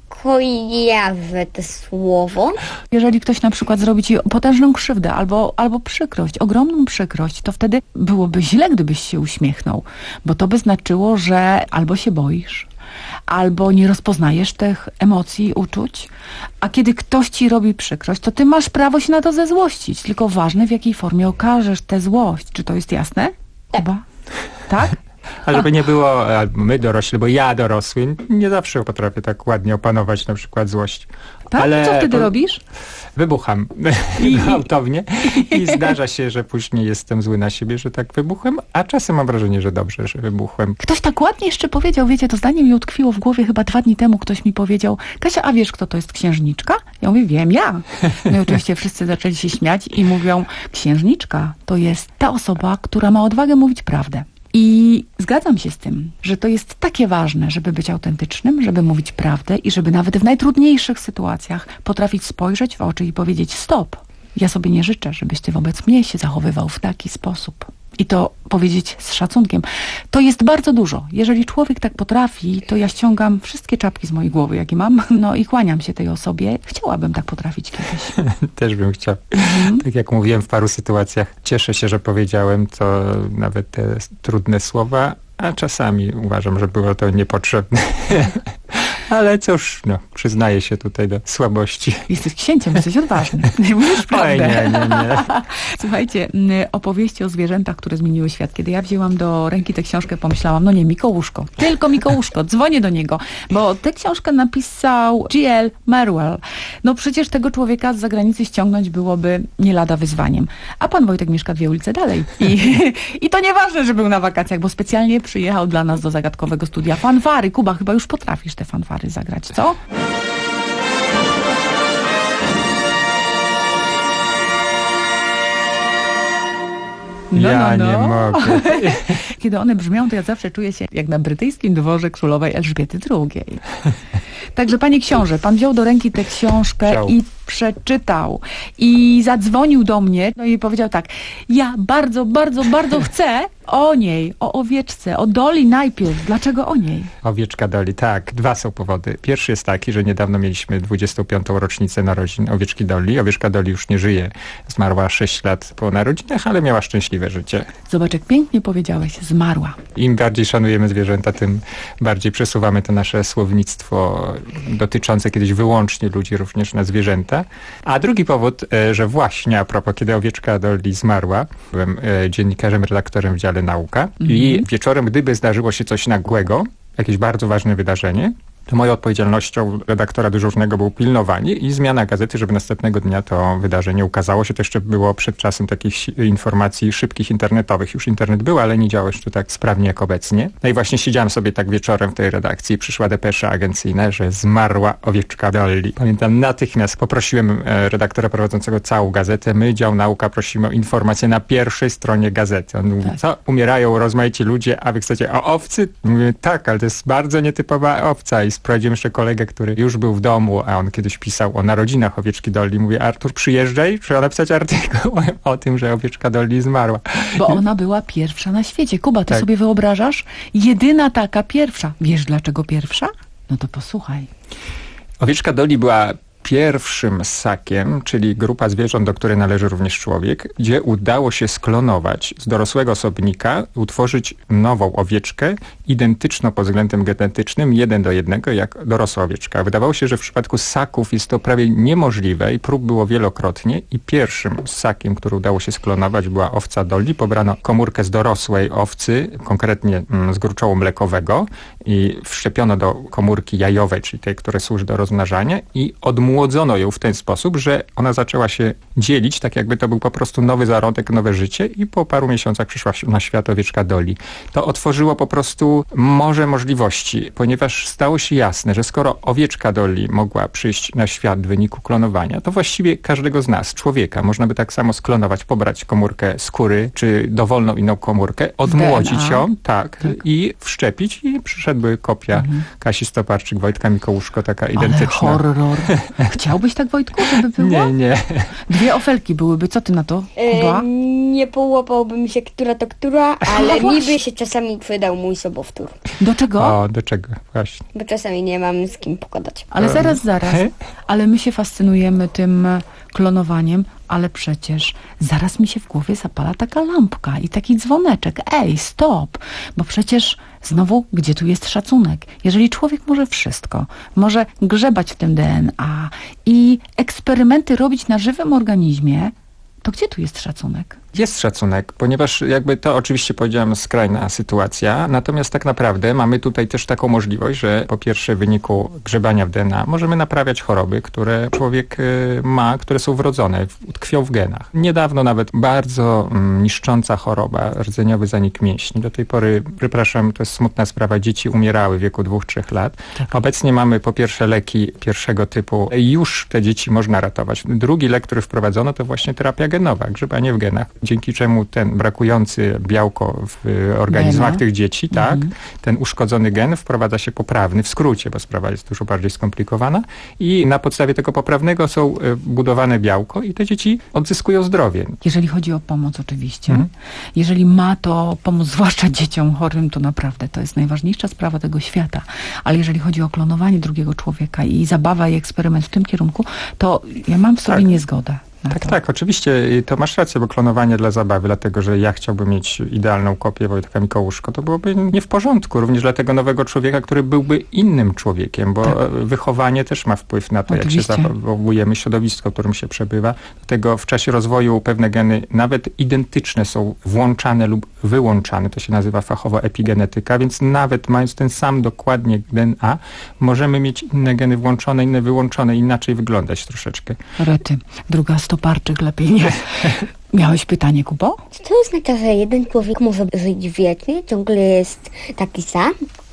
kojarzę to słowo. Jeżeli ktoś na przykład zrobi ci potężną krzywdę albo, albo przykrość, ogromną przykrość, to wtedy byłoby źle, gdybyś się uśmiechnął, bo to by znaczyło, że albo się boisz, albo nie rozpoznajesz tych emocji, uczuć, a kiedy ktoś ci robi przykrość, to ty masz prawo się na to zezłościć, tylko ważne, w jakiej formie okażesz tę złość. Czy to jest jasne? Chyba. Tak? A żeby nie było, my dorośli, bo ja dorosły, nie zawsze potrafię tak ładnie opanować na przykład złość. Tak? Ale co wtedy po... robisz? Wybucham I... gwałtownie i zdarza się, że później jestem zły na siebie, że tak wybuchłem, a czasem mam wrażenie, że dobrze, że wybuchłem. Ktoś tak ładnie jeszcze powiedział, wiecie, to zdanie mi utkwiło w głowie chyba dwa dni temu, ktoś mi powiedział: Kasia, a wiesz, kto to jest księżniczka? Ja mówię, wiem, ja. No i oczywiście wszyscy zaczęli się śmiać i mówią, księżniczka to jest ta osoba, która ma odwagę mówić prawdę. I zgadzam się z tym, że to jest takie ważne, żeby być autentycznym, żeby mówić prawdę i żeby nawet w najtrudniejszych sytuacjach potrafić spojrzeć w oczy i powiedzieć: stop, ja sobie nie życzę, żebyś ty wobec mnie się zachowywał w taki sposób. I to powiedzieć z szacunkiem. To jest bardzo dużo. Jeżeli człowiek tak potrafi, to ja ściągam wszystkie czapki z mojej głowy, jakie mam, no i kłaniam się tej osobie. Chciałabym tak potrafić kiedyś. Też bym chciał. Mhm. Tak jak mówiłem w paru sytuacjach, cieszę się, że powiedziałem to nawet te trudne słowa, a czasami uważam, że było to niepotrzebne. Ale cóż, no, przyznaję się tutaj do słabości. Jesteś księciem, jesteś odważny. Nie mówisz prawdę. Oj, nie, nie, nie. Słuchajcie, opowieści o zwierzętach, które zmieniły świat. Kiedy ja wzięłam do ręki tę książkę, pomyślałam, no nie, Mikołuszko, tylko Mikołuszko, dzwonię do niego, bo tę książkę napisał G L Marwell. No przecież tego człowieka z zagranicy ściągnąć byłoby nie lada wyzwaniem. A pan Wojtek mieszka dwie ulice dalej. I, i to nieważne, że był na wakacjach, bo specjalnie przyjechał dla nas do zagadkowego studia. Fanfary. Kuba, chyba już potrafisz te fanfary zagrać, co? No, ja no, no. nie mogę. Kiedy one brzmią, to ja zawsze czuję się jak na brytyjskim dworze królowej Elżbiety drugiej. Także panie książę, pan wziął do ręki tę książkę Wziął. i przeczytał i zadzwonił do mnie, no i powiedział tak, ja bardzo, bardzo, bardzo chcę o niej, o owieczce, o Doli najpierw. Dlaczego o niej? Owieczka Doli, tak. Dwa są powody. Pierwszy jest taki, że niedawno mieliśmy dwudziestą piątą rocznicę narodzin owieczki Doli. Owieczka Doli już nie żyje. Zmarła sześć lat po narodzinach, ale miała szczęśliwe życie. Zobacz, jak pięknie powiedziałeś, zmarła. Im bardziej szanujemy zwierzęta, tym bardziej przesuwamy to nasze słownictwo dotyczące kiedyś wyłącznie ludzi również na zwierzęta. A drugi powód, że właśnie a propos, kiedy owieczka Doli zmarła, byłem dziennikarzem, redaktorem w dziale Nauka mhm. i wieczorem, gdyby zdarzyło się coś nagłego, jakieś bardzo ważne wydarzenie, to moją odpowiedzialnością redaktora dyżurnego było pilnowanie i zmiana gazety, żeby następnego dnia to wydarzenie ukazało się. To jeszcze było przed czasem takich informacji szybkich internetowych. Już internet był, ale nie działał jeszcze tak sprawnie jak obecnie. No i właśnie siedziałem sobie tak wieczorem w tej redakcji i przyszła depesza agencyjna, że zmarła owieczka Doli. Pamiętam, natychmiast poprosiłem redaktora prowadzącego całą gazetę. My, dział Nauka, prosimy o informację na pierwszej stronie gazety. On mówi, tak. co? Umierają rozmaici ludzie, a wy chcecie o owcy? Mówię, tak, ale to jest bardzo nietypowa owca. I sprowadziłem jeszcze kolegę, który już był w domu, a on kiedyś pisał o narodzinach owieczki Doli. Mówię, Artur, przyjeżdżaj, trzeba napisać artykuł o tym, że owieczka Doli zmarła. Bo ona była pierwsza na świecie. Kuba, ty tak. sobie wyobrażasz? Jedyna taka pierwsza. Wiesz dlaczego pierwsza? No to posłuchaj. Owieczka Doli była pierwszym ssakiem, czyli grupa zwierząt, do której należy również człowiek, gdzie udało się sklonować z dorosłego osobnika, utworzyć nową owieczkę, identyczną pod względem genetycznym, jeden do jednego, jak dorosła owieczka. Wydawało się, że w przypadku ssaków jest to prawie niemożliwe i prób było wielokrotnie i pierwszym ssakiem, który udało się sklonować, była owca Doli. Pobrano komórkę z dorosłej owcy, konkretnie z gruczołu mlekowego i wszczepiono do komórki jajowej, czyli tej, która służy do rozmnażania i odmłodzono Młodzono ją w ten sposób, że ona zaczęła się dzielić, tak jakby to był po prostu nowy zarodek, nowe życie i po paru miesiącach przyszła na świat owieczka Doli. To otworzyło po prostu morze możliwości, ponieważ stało się jasne, że skoro owieczka Doli mogła przyjść na świat w wyniku klonowania, to właściwie każdego z nas, człowieka, można by tak samo sklonować, pobrać komórkę skóry, czy dowolną inną komórkę, odmłodzić ją, tak, tak, i wszczepić i przyszedłby kopia mhm. Kasi Stoparczyk, Wojtka Mikołuszko, taka identyczna. Ale horror. Chciałbyś tak, Wojtku, żeby było? Nie, nie. Dwie ofelki byłyby. Co ty na to, Kuba? E, nie połapałbym się, która to która, ale no niby się czasami przydał mój sobowtór. Do czego? O, do czego? Właśnie. Bo czasami nie mam z kim pogadać. Ale zaraz, zaraz. Ale my się fascynujemy tym klonowaniem, ale przecież zaraz mi się w głowie zapala taka lampka i taki dzwoneczek. Ej, stop! Bo przecież znowu, gdzie tu jest szacunek? Jeżeli człowiek może wszystko, może grzebać w tym D N A i eksperymenty robić na żywym organizmie, to gdzie tu jest szacunek? Jest szacunek, ponieważ jakby to oczywiście powiedziałem skrajna sytuacja, natomiast tak naprawdę mamy tutaj też taką możliwość, że po pierwsze w wyniku grzebania w D N A możemy naprawiać choroby, które człowiek y, ma, które są wrodzone, tkwią w genach. Niedawno nawet bardzo mm, niszcząca choroba, rdzeniowy zanik mięśni. Do tej pory, przepraszam, to jest smutna sprawa, dzieci umierały w wieku dwóch, trzech lat. Tak. Obecnie mamy po pierwsze leki pierwszego typu, już te dzieci można ratować. Drugi lek, który wprowadzono, to właśnie terapia genowa, grzebanie w genach. Dzięki czemu ten brakujący białko w organizmach Gena. tych dzieci, tak, mhm. ten uszkodzony gen wprowadza się poprawny, w skrócie, bo sprawa jest dużo bardziej skomplikowana i na podstawie tego poprawnego są budowane białko i te dzieci odzyskują zdrowie. Jeżeli chodzi o pomoc oczywiście, mhm. jeżeli ma to pomóc zwłaszcza dzieciom chorym, to naprawdę to jest najważniejsza sprawa tego świata. Ale jeżeli chodzi o klonowanie drugiego człowieka i zabawa i eksperyment w tym kierunku, to ja mam w sobie tak. niezgodę. Tak, tak, oczywiście to masz rację, bo klonowanie dla zabawy, dlatego że ja chciałbym mieć idealną kopię Wojtka Mikołuszko, to byłoby nie w porządku, również dla tego nowego człowieka, który byłby innym człowiekiem, bo tak. wychowanie też ma wpływ na to, oczywiście. jak się zachowujemy, środowisko, w którym się przebywa. Dlatego w czasie rozwoju pewne geny nawet identyczne są włączane lub wyłączane, to się nazywa fachowo epigenetyka, więc nawet mając ten sam dokładnie D N A, możemy mieć inne geny włączone, inne wyłączone, inaczej wyglądać troszeczkę. Rety, druga Stoparczyk, lepiej nie. Miałeś pytanie, Kubo? Czy to oznacza, że jeden człowiek może żyć wiecznie, ciągle jest taki sam?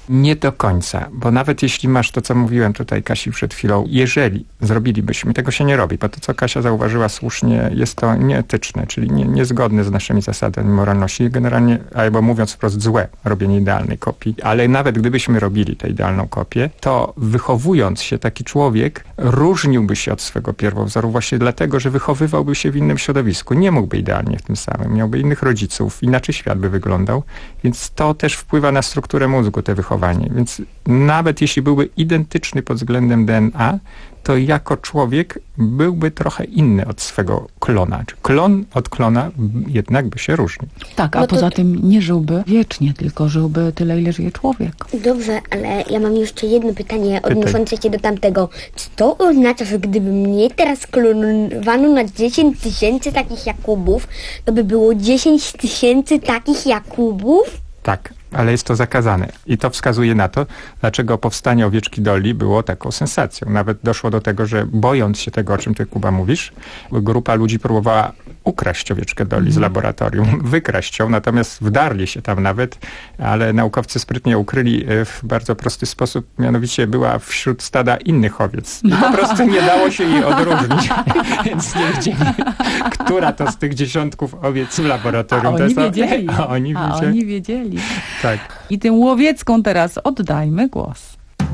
Nie do końca, bo nawet jeśli masz to, co mówiłem tutaj Kasi przed chwilą, jeżeli zrobilibyśmy, tego się nie robi, bo to, co Kasia zauważyła słusznie, jest to nieetyczne, czyli nie, niezgodne z naszymi zasadami moralności. Generalnie, albo mówiąc wprost, złe robienie idealnej kopii. Ale nawet gdybyśmy robili tę idealną kopię, to wychowując się, taki człowiek różniłby się od swego pierwowzoru właśnie dlatego, że wychowywałby się w innym środowisku. Nie mógłby idealnie w tym samym. Miałby innych rodziców, inaczej świat by wyglądał. Więc to też wpływa na strukturę mózgu, te wychowanie. Więc nawet jeśli byłby identyczny pod względem D N A, to jako człowiek byłby trochę inny od swego klona. Czy klon od klona jednak by się różnił. Tak, a No to- poza tym nie żyłby wiecznie, tylko żyłby tyle, ile żyje człowiek. Dobrze, ale ja mam jeszcze jedno pytanie odnoszące się do tamtego. Czy to oznacza, że gdyby mnie teraz klonowano na dziesięć tysięcy takich Jakubów, to by było dziesięć tysięcy takich Jakubów? Tak, ale jest to zakazane. I to wskazuje na to, dlaczego powstanie owieczki Dolly było taką sensacją. Nawet doszło do tego, że bojąc się tego, o czym ty, Kuba, mówisz, grupa ludzi próbowała ukraść owieczkę Dolly z laboratorium, wykraść ją, natomiast wdarli się tam nawet, ale naukowcy sprytnie ukryli w bardzo prosty sposób, mianowicie była wśród stada innych owiec. I po prostu nie dało się jej odróżnić, więc nie wiedzieli, która to z tych dziesiątków owiec w laboratorium. A to oni jest wiedzieli. A oni A wiedzieli. oni wiedzieli. Tak. I tym łowiecką teraz oddajmy głos.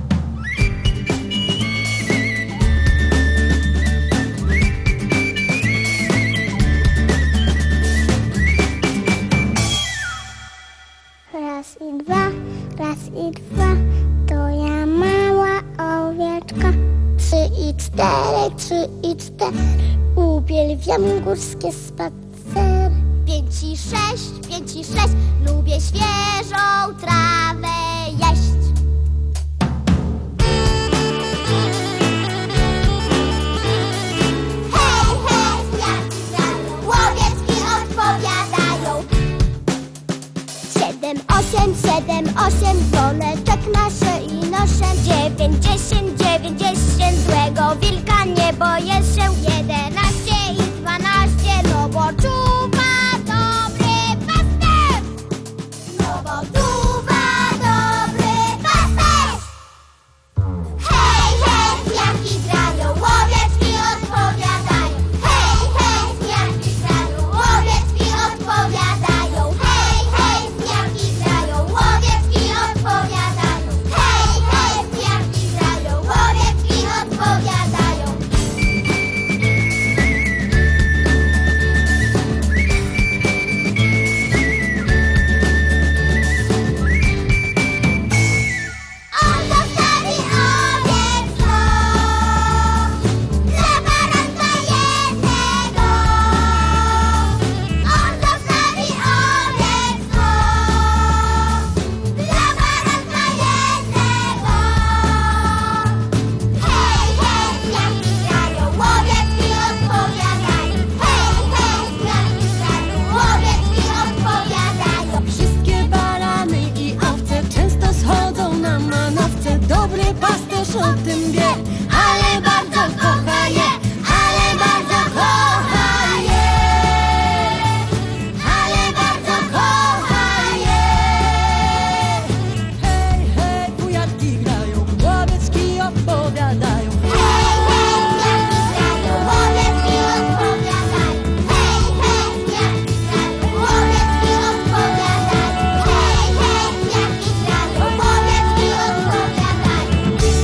Raz i dwa, raz i dwa, to ja mała owieczka. Trzy i cztery, trzy i cztery, uwielbiam górskie spacery. Pięć i sześć, pięć i sześć, lubię świeżą trawę jeść. Hej, hej, gwiazdy grają, łowieczki odpowiadają. Siedem, osiem, siedem, osiem, dzwoneczek na szyi noszę. Dziewięćdziesiąt, dziewięćdziesiąt, złego wilka nie boję się. Jedenaście i dwanaście, no bo czuwa dobry pasterz. No bo czuwa dobry pasterz. Hej, hej, gwiazdki grają, łowieczki odpowiadają. Hej, hej, gwiazdki grają, łowieczki odpowiadają. Hej, hej, gwiazdki grają, łowieczki odpowiadają. Hej, hej, gwiazdki grają, łowieczki odpowiadają. On zostawi owiecko dla baranka jednego. On zostawi owiecko dla baranka jednego. Hej, hej, gwiazdki grają, łowieczki odpowiadają. Hej, hej, gwiazdki grają, łowieczki odpowiadają. Wszystkie barany i owce często schodzą na manowce. Dobry pasterz o tym wie, ale bardzo kocha je, ale bardzo kocha je, ale bardzo kocha je. Hej, hej, bujatki grają, łowieczki opowiadają. Hej, hej, gwiazdki grają, łowieczki odpowiadają. Hej, hej, gwiazdki grają, łowieczki odpowiadają. Hej, hej, gwiazdki grają, łowieczki odpowiadają.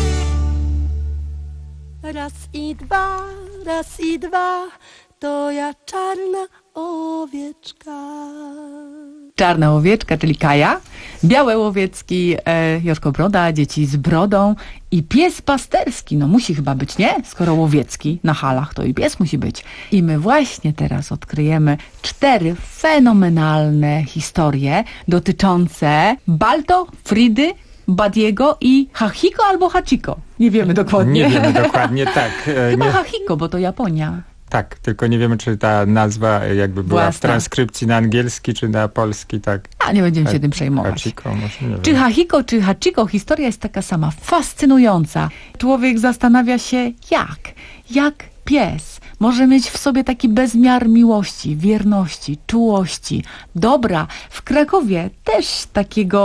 Raz i dwa, raz i dwa, to ja czarna owieczka. Czarna owieczka, czyli Kaja, białe łowiecki, e, Joszko Broda, dzieci z brodą i pies pasterski. No musi chyba być, nie? Skoro łowiecki na halach, to i pies musi być. I my właśnie teraz odkryjemy cztery fenomenalne historie dotyczące Balto, Fridy, Badiego i Hachiko albo Hachiko. Nie wiemy dokładnie. Nie wiemy dokładnie, tak. E, Chyba nie, Hachiko, bo to Japonia. tak, tylko nie wiemy, czy ta nazwa jakby była Własna. w transkrypcji na angielski, czy na polski, tak. A nie będziemy się tym przejmować. Hachiko, może nie wiem. Czy Hachiko, czy Hachiko, historia jest taka sama, fascynująca. Człowiek zastanawia się, jak, jak pies może mieć w sobie taki bezmiar miłości, wierności, czułości, dobra. W Krakowie też takiego psa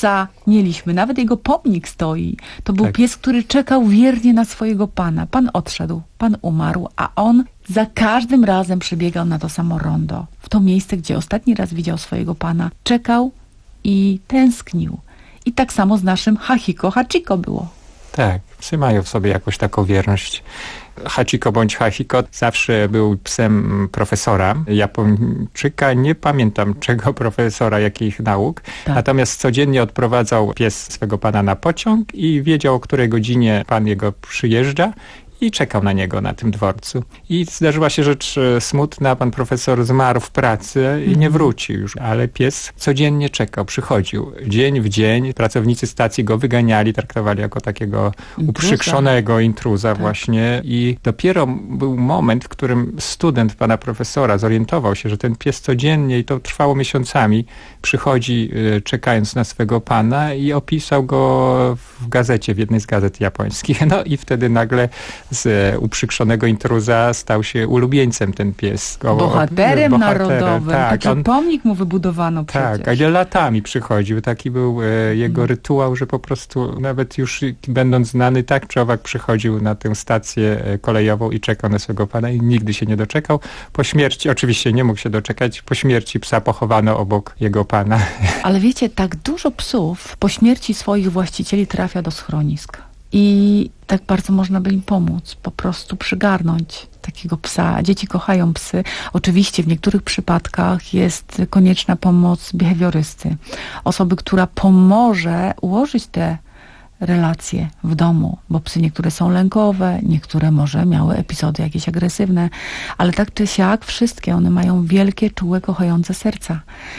psa mieliśmy, nawet jego pomnik stoi. To był Tak. pies, który czekał wiernie na swojego pana. Pan odszedł, pan umarł, a on za każdym razem przybiegał na to samo rondo. W to miejsce, gdzie ostatni raz widział swojego pana. Czekał i tęsknił. I tak samo z naszym Hachiko Hachiko było. Tak, psy mają w sobie jakąś taką wierność. Hachiko bądź Hachiko zawsze był psem profesora Japończyka. Nie pamiętam czego profesora, jakich nauk. Tak. Natomiast codziennie odprowadzał pies swego pana na pociąg i wiedział, o której godzinie pan jego przyjeżdża. I czekał na niego na tym dworcu. I zdarzyła się rzecz smutna. Pan profesor zmarł w pracy i nie wrócił już. Ale pies codziennie czekał, przychodził. Dzień w dzień. Pracownicy stacji go wyganiali, traktowali jako takiego intruza. uprzykrzonego intruza tak. właśnie. I dopiero był moment, w którym student pana profesora zorientował się, że ten pies codziennie, i to trwało miesiącami, przychodzi y, czekając na swego pana i opisał go w gazecie, w jednej z gazet japońskich. No i wtedy nagle z uprzykrzonego intruza stał się ulubieńcem ten pies. Go, bohaterem, bohaterem narodowym. Tak, Taki on, pomnik mu wybudowano przecież. Tak, ale latami przychodził. Taki był e, jego rytuał, że po prostu nawet już będąc znany, tak czy owak przychodził na tę stację kolejową i czekał na swego pana i nigdy się nie doczekał. Po śmierci, oczywiście nie mógł się doczekać, po śmierci psa pochowano obok jego pana. Ale wiecie, tak dużo psów po śmierci swoich właścicieli trafia do schronisk. I tak bardzo można by im pomóc, po prostu przygarnąć takiego psa. Dzieci kochają psy. Oczywiście w niektórych przypadkach jest konieczna pomoc behawiorysty. Osoby, która pomoże ułożyć te relacje w domu, bo psy niektóre są lękowe, niektóre może miały epizody jakieś agresywne, ale tak czy siak wszystkie one mają wielkie, czułe, kochające serca.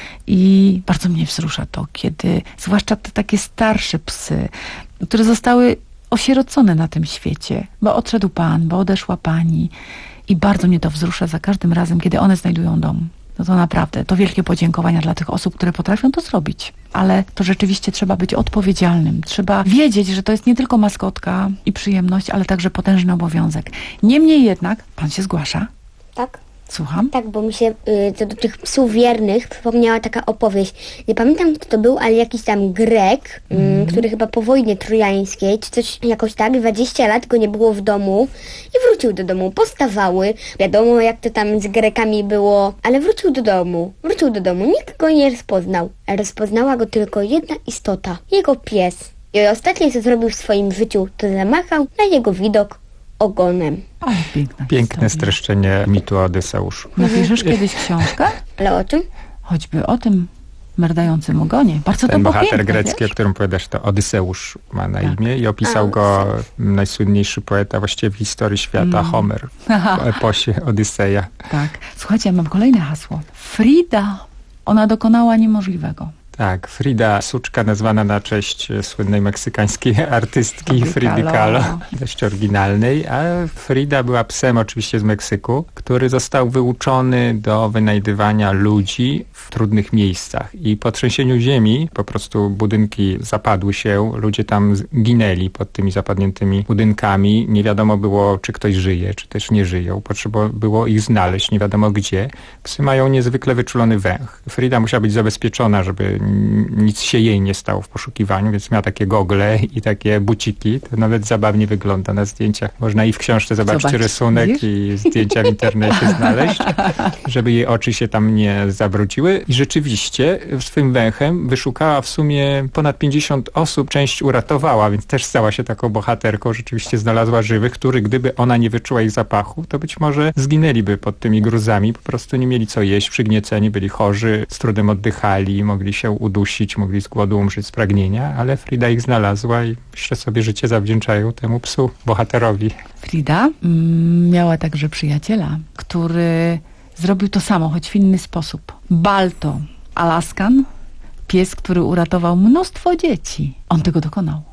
I bardzo mnie wzrusza to, kiedy zwłaszcza te takie starsze psy, które zostały osierocone na tym świecie, bo odszedł pan, bo odeszła pani i bardzo mnie to wzrusza za każdym razem, kiedy one znajdują dom. No to naprawdę, to wielkie podziękowania dla tych osób, które potrafią to zrobić. Ale to rzeczywiście trzeba być odpowiedzialnym. Trzeba wiedzieć, że to jest nie tylko maskotka i przyjemność, ale także potężny obowiązek. Niemniej jednak, pan się zgłasza? Tak. Słucham? Tak, bo mi się y, co do tych psów wiernych przypomniała taka opowieść. Nie pamiętam, kto to był, ale jakiś tam Grek, y, mm. który chyba po wojnie trojańskiej, czy coś jakoś tak, dwadzieścia lat go nie było w domu i wrócił do domu. Postawały, wiadomo jak to tam z Grekami było, ale wrócił do domu. Wrócił do domu, nikt go nie rozpoznał. Rozpoznała go tylko jedna istota, jego pies. I ostatnie, co zrobił w swoim życiu, to zamachał na jego widok ogonem. O, piękna Piękne streszczenie mitu o Odyseuszu. Napiszesz kiedyś książkę? Ale o czym? Choćby o tym merdającym ogonie. Bardzo Ten to bohater piękne, grecki, wiesz? o którym powiadasz, to Odyseusz ma na Tak. imię i opisał A, go najsłynniejszy poeta właściwie w historii świata, Mm. Homer, w eposie Odyseja. Tak. Słuchajcie, ja mam kolejne hasło. Frida, ona dokonała niemożliwego. Tak, Frida Suczka, nazwana na cześć słynnej meksykańskiej artystki Fridy Kahlo, dość oryginalnej, a Frida była psem oczywiście z Meksyku, który został wyuczony do wynajdywania ludzi w trudnych miejscach i po trzęsieniu ziemi po prostu budynki zapadły się, ludzie tam ginęli pod tymi zapadniętymi budynkami, nie wiadomo było, czy ktoś żyje, czy też nie żyją, potrzeba było ich znaleźć, nie wiadomo gdzie. Psy mają niezwykle wyczulony węch. Frida musiała być zabezpieczona, żeby nic się jej nie stało w poszukiwaniu, więc miała takie gogle i takie buciki. To nawet zabawnie wygląda na zdjęciach. Można i w książce zobaczyć Zobacz, rysunek widzisz? I zdjęcia w internecie znaleźć, żeby jej oczy się tam nie zawróciły. I rzeczywiście swym węchem wyszukała w sumie ponad pięćdziesiąt osób. Część uratowała, więc też stała się taką bohaterką. Rzeczywiście znalazła żywych, których gdyby ona nie wyczuła ich zapachu, to być może zginęliby pod tymi gruzami. Po prostu nie mieli co jeść, przygnieceni, byli chorzy, z trudem oddychali, mogli się udusić, mogli z głodu umrzeć z pragnienia, ale Frida ich znalazła i myślę sobie, życie zawdzięczają temu psu, bohaterowi. Frida mm, miała także przyjaciela, który zrobił to samo, choć w inny sposób. Balto, Alaskan, pies, który uratował mnóstwo dzieci. On tego dokonał.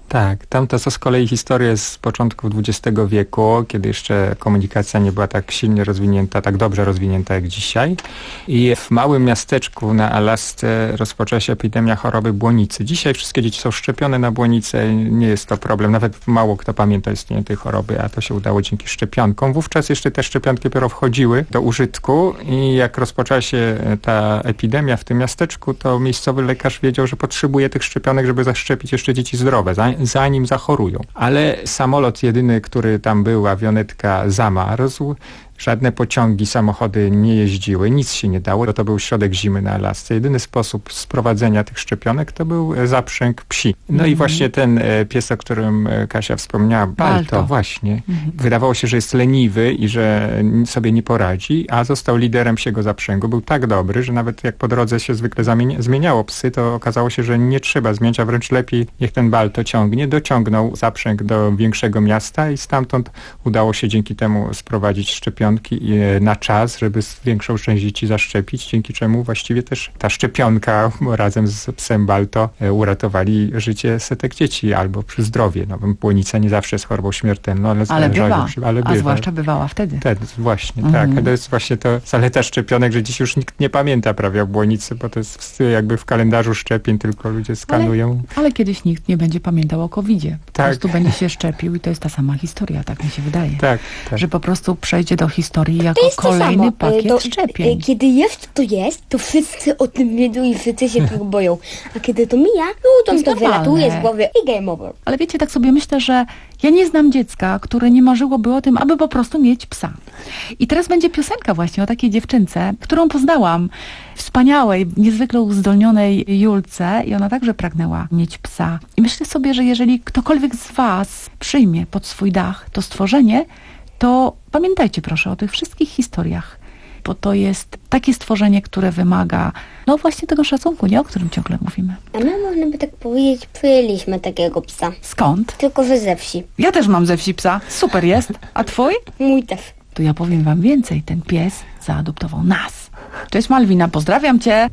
Tak, tam to z kolei historia z początku dwudziestego wieku, kiedy jeszcze komunikacja nie była tak silnie rozwinięta, tak dobrze rozwinięta jak dzisiaj. I w małym miasteczku na Alasce rozpoczęła się epidemia choroby błonicy. Dzisiaj wszystkie dzieci są szczepione na błonicę, nie jest to problem. Nawet mało kto pamięta istnienie tej choroby, a to się udało dzięki szczepionkom. Wówczas jeszcze te szczepionki dopiero wchodziły do użytku i jak rozpoczęła się ta epidemia w tym miasteczku, to miejscowy lekarz wiedział, że potrzebuje tych szczepionek, żeby zaszczepić jeszcze dzieci zdrowe, zanim zachorują. Ale samolot jedyny, który tam był, awionetka, zamarzł. Żadne pociągi, samochody nie jeździły, nic się nie dało. To był środek zimy na Alasce. Jedyny sposób sprowadzenia tych szczepionek to był zaprzęg psi. No mm-hmm. i właśnie ten pies, o którym Kasia wspomniała, Balto, Balto. właśnie. Mm-hmm. Wydawało się, że jest leniwy i że sobie nie poradzi, a został liderem psiego zaprzęgu. Był tak dobry, że nawet jak po drodze się zwykle zamieni- zmieniało psy, to okazało się, że nie trzeba zmieniać, a wręcz lepiej niech ten Balto ciągnie. Dociągnął zaprzęg do większego miasta i stamtąd udało się dzięki temu sprowadzić szczepionki na czas, żeby większą część dzieci zaszczepić, dzięki czemu właściwie też ta szczepionka razem z psem Balto uratowali życie setek dzieci albo przy zdrowie. No, błonica nie zawsze jest chorobą śmiertelną, ale, ale, bywa. Się, ale bywa. A zwłaszcza bywała wtedy. Wtedy, właśnie, mhm. tak. To jest właśnie to zaleta szczepionek, że dziś już nikt nie pamięta prawie o błonicy, bo to jest jakby w kalendarzu szczepień, tylko ludzie skanują. Ale, ale kiedyś nikt nie będzie pamiętał o kowidzie. Po tak. prostu będzie się szczepił i to jest ta sama historia, tak mi się wydaje. Tak, tak. Że po prostu przejdzie do historii jako kolejny pakiet do, szczepień. Kiedy jest, to jest, to wszyscy o tym wiedzą i wszyscy się tego boją. A kiedy to mija, no to, to, to wylatuje z głowy i game over. Ale wiecie, tak sobie myślę, że ja nie znam dziecka, które nie marzyłoby o tym, aby po prostu mieć psa. I teraz będzie piosenka właśnie o takiej dziewczynce, którą poznałam, wspaniałej, niezwykle uzdolnionej Julce i ona także pragnęła mieć psa. I myślę sobie, że jeżeli ktokolwiek z was przyjmie pod swój dach to stworzenie, to pamiętajcie proszę o tych wszystkich historiach, bo to jest takie stworzenie, które wymaga no właśnie tego szacunku, nie o którym ciągle mówimy. A my można by tak powiedzieć, przyjęliśmy takiego psa. Skąd? Tylko, że ze wsi. Ja też mam ze wsi psa. Super jest. A twój? Mój też. To ja powiem wam więcej. Ten pies zaadoptował nas. Cześć Malwina, pozdrawiam cię.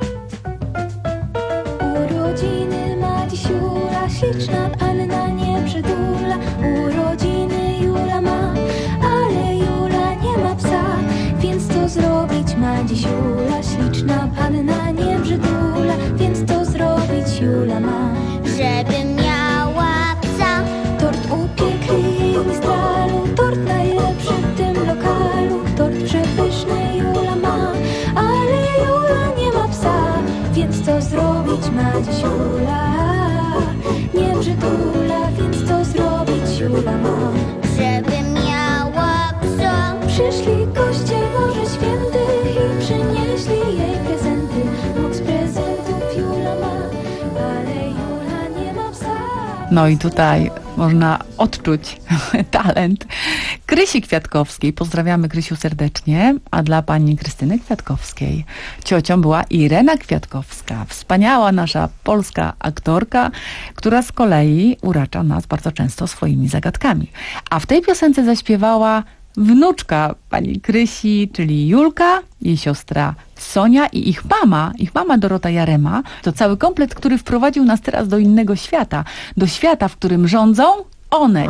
Urodziny ma dziś Jula, śliczna Anna nie przedula. Urodziny Jula ma, ale Jula nie ma psa, więc to zrobić ma dziś Jula, śliczna Anna nie brzydula, więc to zrobić Jula ma. Żeby miała psa, tort upiekli z dalu, tort najlepszy w tym lokalu, tort przepyszny Jula ma, ale Jula nie ma psa, więc to zrobić ma dziś Jula, nie brzydula, więc to zrobić Jula ma. żeby miała psa. Przyszli goście Boże Świętych i przynieśli jej prezenty, moc prezentów Jula ma, ale Jula nie ma psa. No i tutaj można odczuć talent Krysi Kwiatkowskiej. Pozdrawiamy Krysiu serdecznie. A dla pani Krystyny Kwiatkowskiej ciocią była Irena Kwiatkowska. Wspaniała nasza polska aktorka, która z kolei uracza nas bardzo często swoimi zagadkami. A w tej piosence zaśpiewała wnuczka pani Krysi, czyli Julka, jej siostra Sonia i ich mama, ich mama Dorota Jarema. To cały komplet, który wprowadził nas teraz do innego świata. Do świata, w którym rządzą one.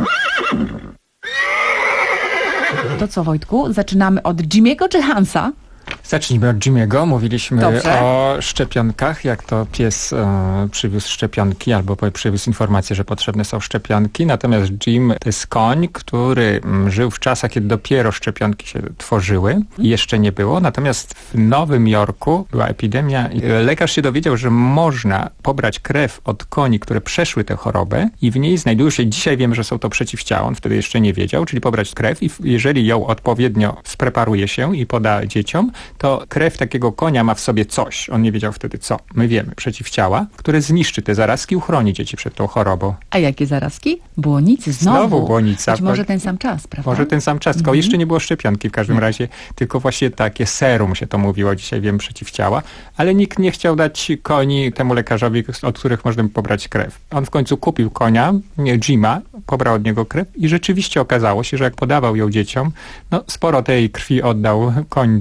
To co, Wojtku? Zaczynamy od Jimmy'ego czy Hansa? Zacznijmy od Jimmy'ego. Mówiliśmy Dobrze. o szczepionkach, jak to pies e, przywiózł szczepionki albo przywiózł informację, że potrzebne są szczepionki. Natomiast Jim to jest koń, który m, żył w czasach, kiedy dopiero szczepionki się tworzyły i jeszcze nie było. Natomiast w Nowym Jorku była epidemia i lekarz się dowiedział, że można pobrać krew od koni, które przeszły tę chorobę i w niej znajdują się, dzisiaj wiemy, że są to przeciwciała, on wtedy jeszcze nie wiedział, czyli pobrać krew i jeżeli ją odpowiednio spreparuje się i poda dzieciom, to krew takiego konia ma w sobie coś. On nie wiedział wtedy co. My wiemy. Przeciwciała, które zniszczy te zarazki, uchroni dzieci przed tą chorobą. A jakie zarazki? Błonicy. Znowu. Znowu błonica. Być może ten sam czas, prawda? Może ten sam czas. Tylko Mhm. jeszcze nie było szczepionki w każdym razie. Tylko właśnie takie serum się to mówiło. Dzisiaj wiem przeciwciała. Ale nikt nie chciał dać koni temu lekarzowi, od których można by pobrać krew. On w końcu kupił konia, nie, Jima, pobrał od niego krew i rzeczywiście okazało się, że jak podawał ją dzieciom, no sporo tej krwi oddał koń Jim i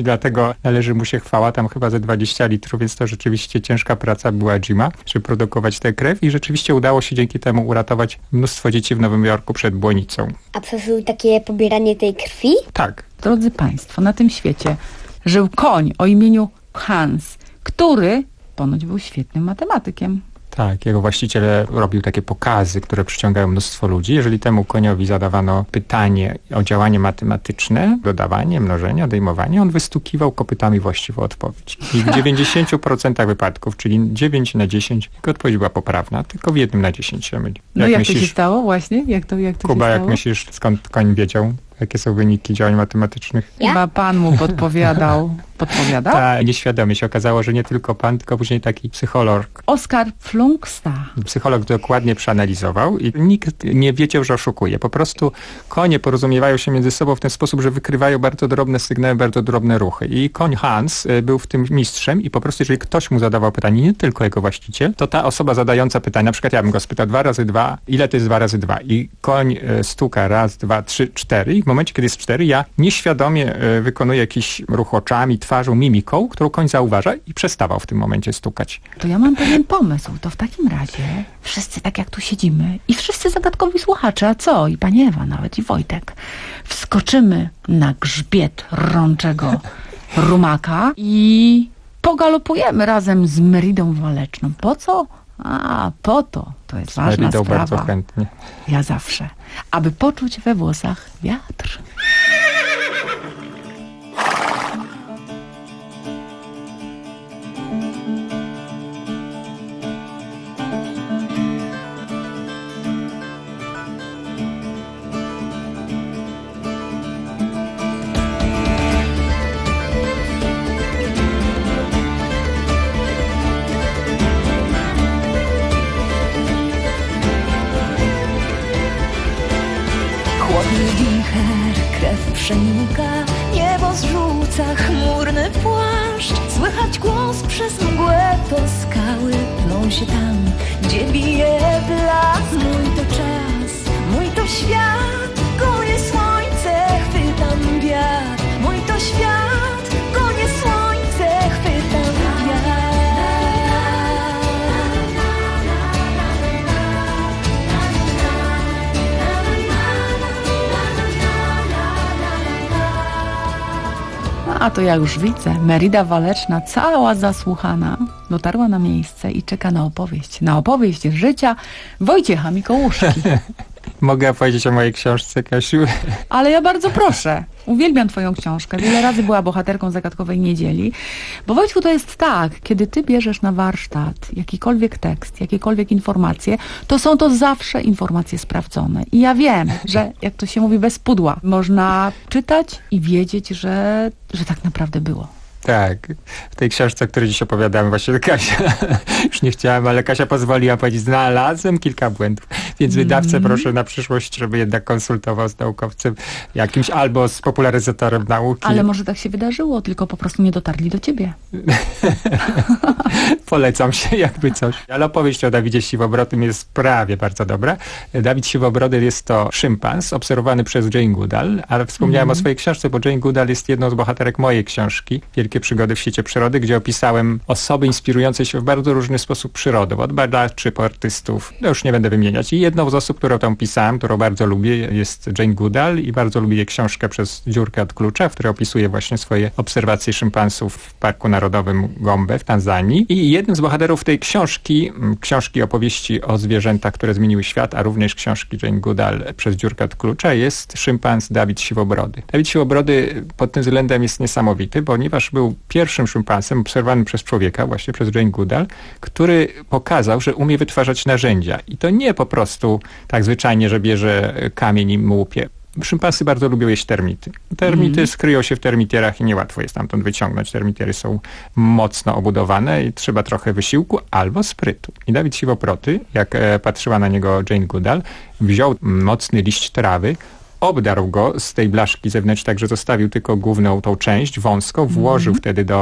dlatego należy mu się chwała, tam chyba ze dwadzieścia litrów, więc to rzeczywiście ciężka praca była Jima, żeby produkować tę krew i rzeczywiście udało się dzięki temu uratować mnóstwo dzieci w Nowym Jorku przed błonicą. A przeżył takie pobieranie tej krwi? Tak. Drodzy Państwo, na tym świecie żył koń o imieniu Hans, który ponoć był świetnym matematykiem. Tak, jego właściciel robił takie pokazy, które przyciągają mnóstwo ludzi. Jeżeli temu koniowi zadawano pytanie o działanie matematyczne, dodawanie, mnożenie, odejmowanie, on wystukiwał kopytami właściwą odpowiedź. I w dziewięćdziesięciu procentach wypadków, czyli dziewięć na dziesięć, jego odpowiedź była poprawna, tylko w jednym na dziesięć się myli. No jak, jak myślisz, to się stało właśnie? Jak to, jak to Kuba, się jak stało? myślisz, skąd koń wiedział, jakie są wyniki działań matematycznych? Ja? Chyba pan mu podpowiadał. Podpowiadał? Tak, nieświadomie się okazało, że nie tylko pan, tylko później taki psycholog. Oskar Pflugsta. Psycholog dokładnie przeanalizował i nikt nie wiedział, że oszukuje. Po prostu konie porozumiewają się między sobą w ten sposób, że wykrywają bardzo drobne sygnały, bardzo drobne ruchy. I koń Hans był w tym mistrzem i po prostu jeżeli ktoś mu zadawał pytanie, nie tylko jego właściciel, to ta osoba zadająca pytanie, na przykład ja bym go spytał dwa razy dwa, ile to jest dwa razy dwa? I koń stuka raz, dwa, trzy, cztery i w momencie, kiedy jest cztery, ja nieświadomie wykonuję jakiś ruch oczami, twarzą, mimiką, którą koń zauważa i przestawał w tym momencie stukać. To ja mam pewien pomysł. To w takim razie wszyscy tak jak tu siedzimy i wszyscy zagadkowi słuchacze, a co? I pani Ewa nawet, i Wojtek. Wskoczymy na grzbiet rączego rumaka i pogalopujemy razem z Meridą Waleczną. Po co? A, po to. To jest z ważna Meridą sprawa. bardzo chętnie. Ja zawsze. Aby poczuć we włosach wiatr. Chłodny wicher, krew przenika, niebo zrzuca chmurny płaszcz. Słychać głos przez mgłę, to skały plą się tam, gdzie bije blask. Mój to czas, mój to świat, gonię słońce, chwytam wiatr. Mój to świat, gonię słońce, chwytam wiatr. A to ja już widzę, Merida Waleczna, cała zasłuchana, dotarła na miejsce i czeka na opowieść. Na opowieść życia Wojciecha Mikołuszki. Mogę powiedzieć o mojej książce, Kasiu? Ale ja bardzo proszę. Uwielbiam twoją książkę. Wiele razy była bohaterką Zagadkowej Niedzieli. Bo Wojtku, to jest tak, kiedy ty bierzesz na warsztat jakikolwiek tekst, jakiekolwiek informacje, to są to zawsze informacje sprawdzone. I ja wiem, że jak to się mówi, bez pudła można czytać i wiedzieć, że, że tak naprawdę było. Tak, w tej książce, o której dziś opowiadałem, właśnie Kasia, już nie chciałem, ale Kasia pozwoliła powiedzieć, znalazłem kilka błędów, więc mm. wydawcę proszę na przyszłość, żeby jednak konsultował z naukowcem jakimś albo z popularyzatorem nauki. Ale może tak się wydarzyło, tylko po prostu nie dotarli do ciebie. Polecam się, jakby coś. Ale opowieść o Dawidzie Siwobrodym jest prawie bardzo dobra. Dawid Siwobrody jest to szympans obserwowany przez Jane Goodall, ale wspomniałem mm. o swojej książce, bo Jane Goodall jest jedną z bohaterek mojej książki, Wielkie przygody w świecie przyrody, gdzie opisałem osoby inspirujące się w bardzo różny sposób przyrodą, od badaczy po artystów, no już nie będę wymieniać. I jedną z osób, którą tam pisałem, którą bardzo lubię, jest Jane Goodall i bardzo lubię jej książkę Przez dziurkę od klucza, w której opisuje właśnie swoje obserwacje szympansów w Parku Narodowym Gombe w Tanzanii. I jednym z bohaterów tej książki, książki opowieści o zwierzętach, które zmieniły świat, a również książki Jane Goodall Przez dziurkę od klucza, jest szympans Dawid Siwobrody. Dawid Siwobrody pod tym względem jest niesamowity, ponieważ był pierwszym szympansem obserwowanym przez człowieka, właśnie przez Jane Goodall, który pokazał, że umie wytwarzać narzędzia. I to nie po prostu tak zwyczajnie, że bierze kamień i łupie. Szympansy bardzo lubią jeść termity. Termity mm. skryją się w termitierach i niełatwo jest stamtąd wyciągnąć. Termitiery są mocno obudowane i trzeba trochę wysiłku albo sprytu. I Dawid Siwobrody, jak e, patrzyła na niego Jane Goodall, wziął mocny liść trawy, obdarł go z tej blaszki zewnętrznej, tak że zostawił tylko główną tą część wąską, włożył mm. wtedy do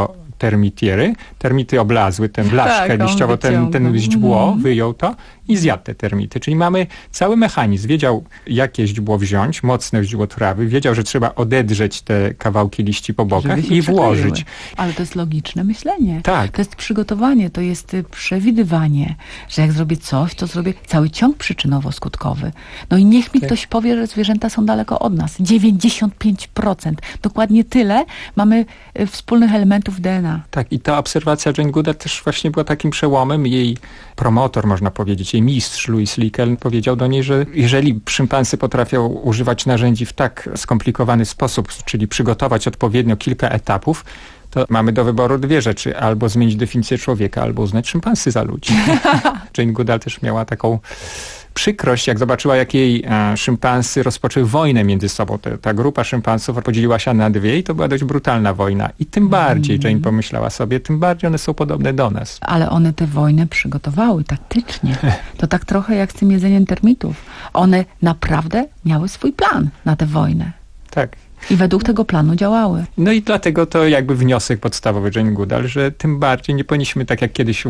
termitiery. Termity oblazły ten blaszkę Tak, on liściowo, ten, ten wyciągnął. źdźbło, Mhm. wyjął to i zjadł te termity. Czyli mamy cały mechanizm. Wiedział, jakie źdźbło wziąć, mocne źdźbło trawy. Wiedział, że trzeba odedrzeć te kawałki liści po bokach Żeby się i przekleiły. włożyć. Ale to jest logiczne myślenie. Tak. To jest przygotowanie, to jest y, przewidywanie, że jak zrobię coś, to zrobię cały ciąg przyczynowo-skutkowy. No i niech mi Tak. ktoś powie, że zwierzęta są daleko od nas. dziewięćdziesiąt pięć procent. Dokładnie tyle mamy y, wspólnych elementów D N A. Tak, i ta obserwacja Jane Goodall też właśnie była takim przełomem. Jej promotor, można powiedzieć, jej mistrz Louis Lickell powiedział do niej, że jeżeli szympansy potrafią używać narzędzi w tak skomplikowany sposób, czyli przygotować odpowiednio kilka etapów, to mamy do wyboru dwie rzeczy. Albo zmienić definicję człowieka, albo uznać szympansy za ludzi. Jane Goodall też miała taką przykrość, jak zobaczyła, jak jej e, szympansy rozpoczęły wojnę między sobą. Ta, ta grupa szympansów podzieliła się na dwie i to była dość brutalna wojna. I tym bardziej Jane pomyślała sobie, tym bardziej one są podobne do nas. Ale one tę wojnę przygotowały taktycznie. To tak trochę jak z tym jedzeniem termitów. One naprawdę miały swój plan na tę wojnę. Tak. I według tego planu działały. No i dlatego to jakby wniosek podstawowy Jane Goodall, że tym bardziej nie powinniśmy tak jak kiedyś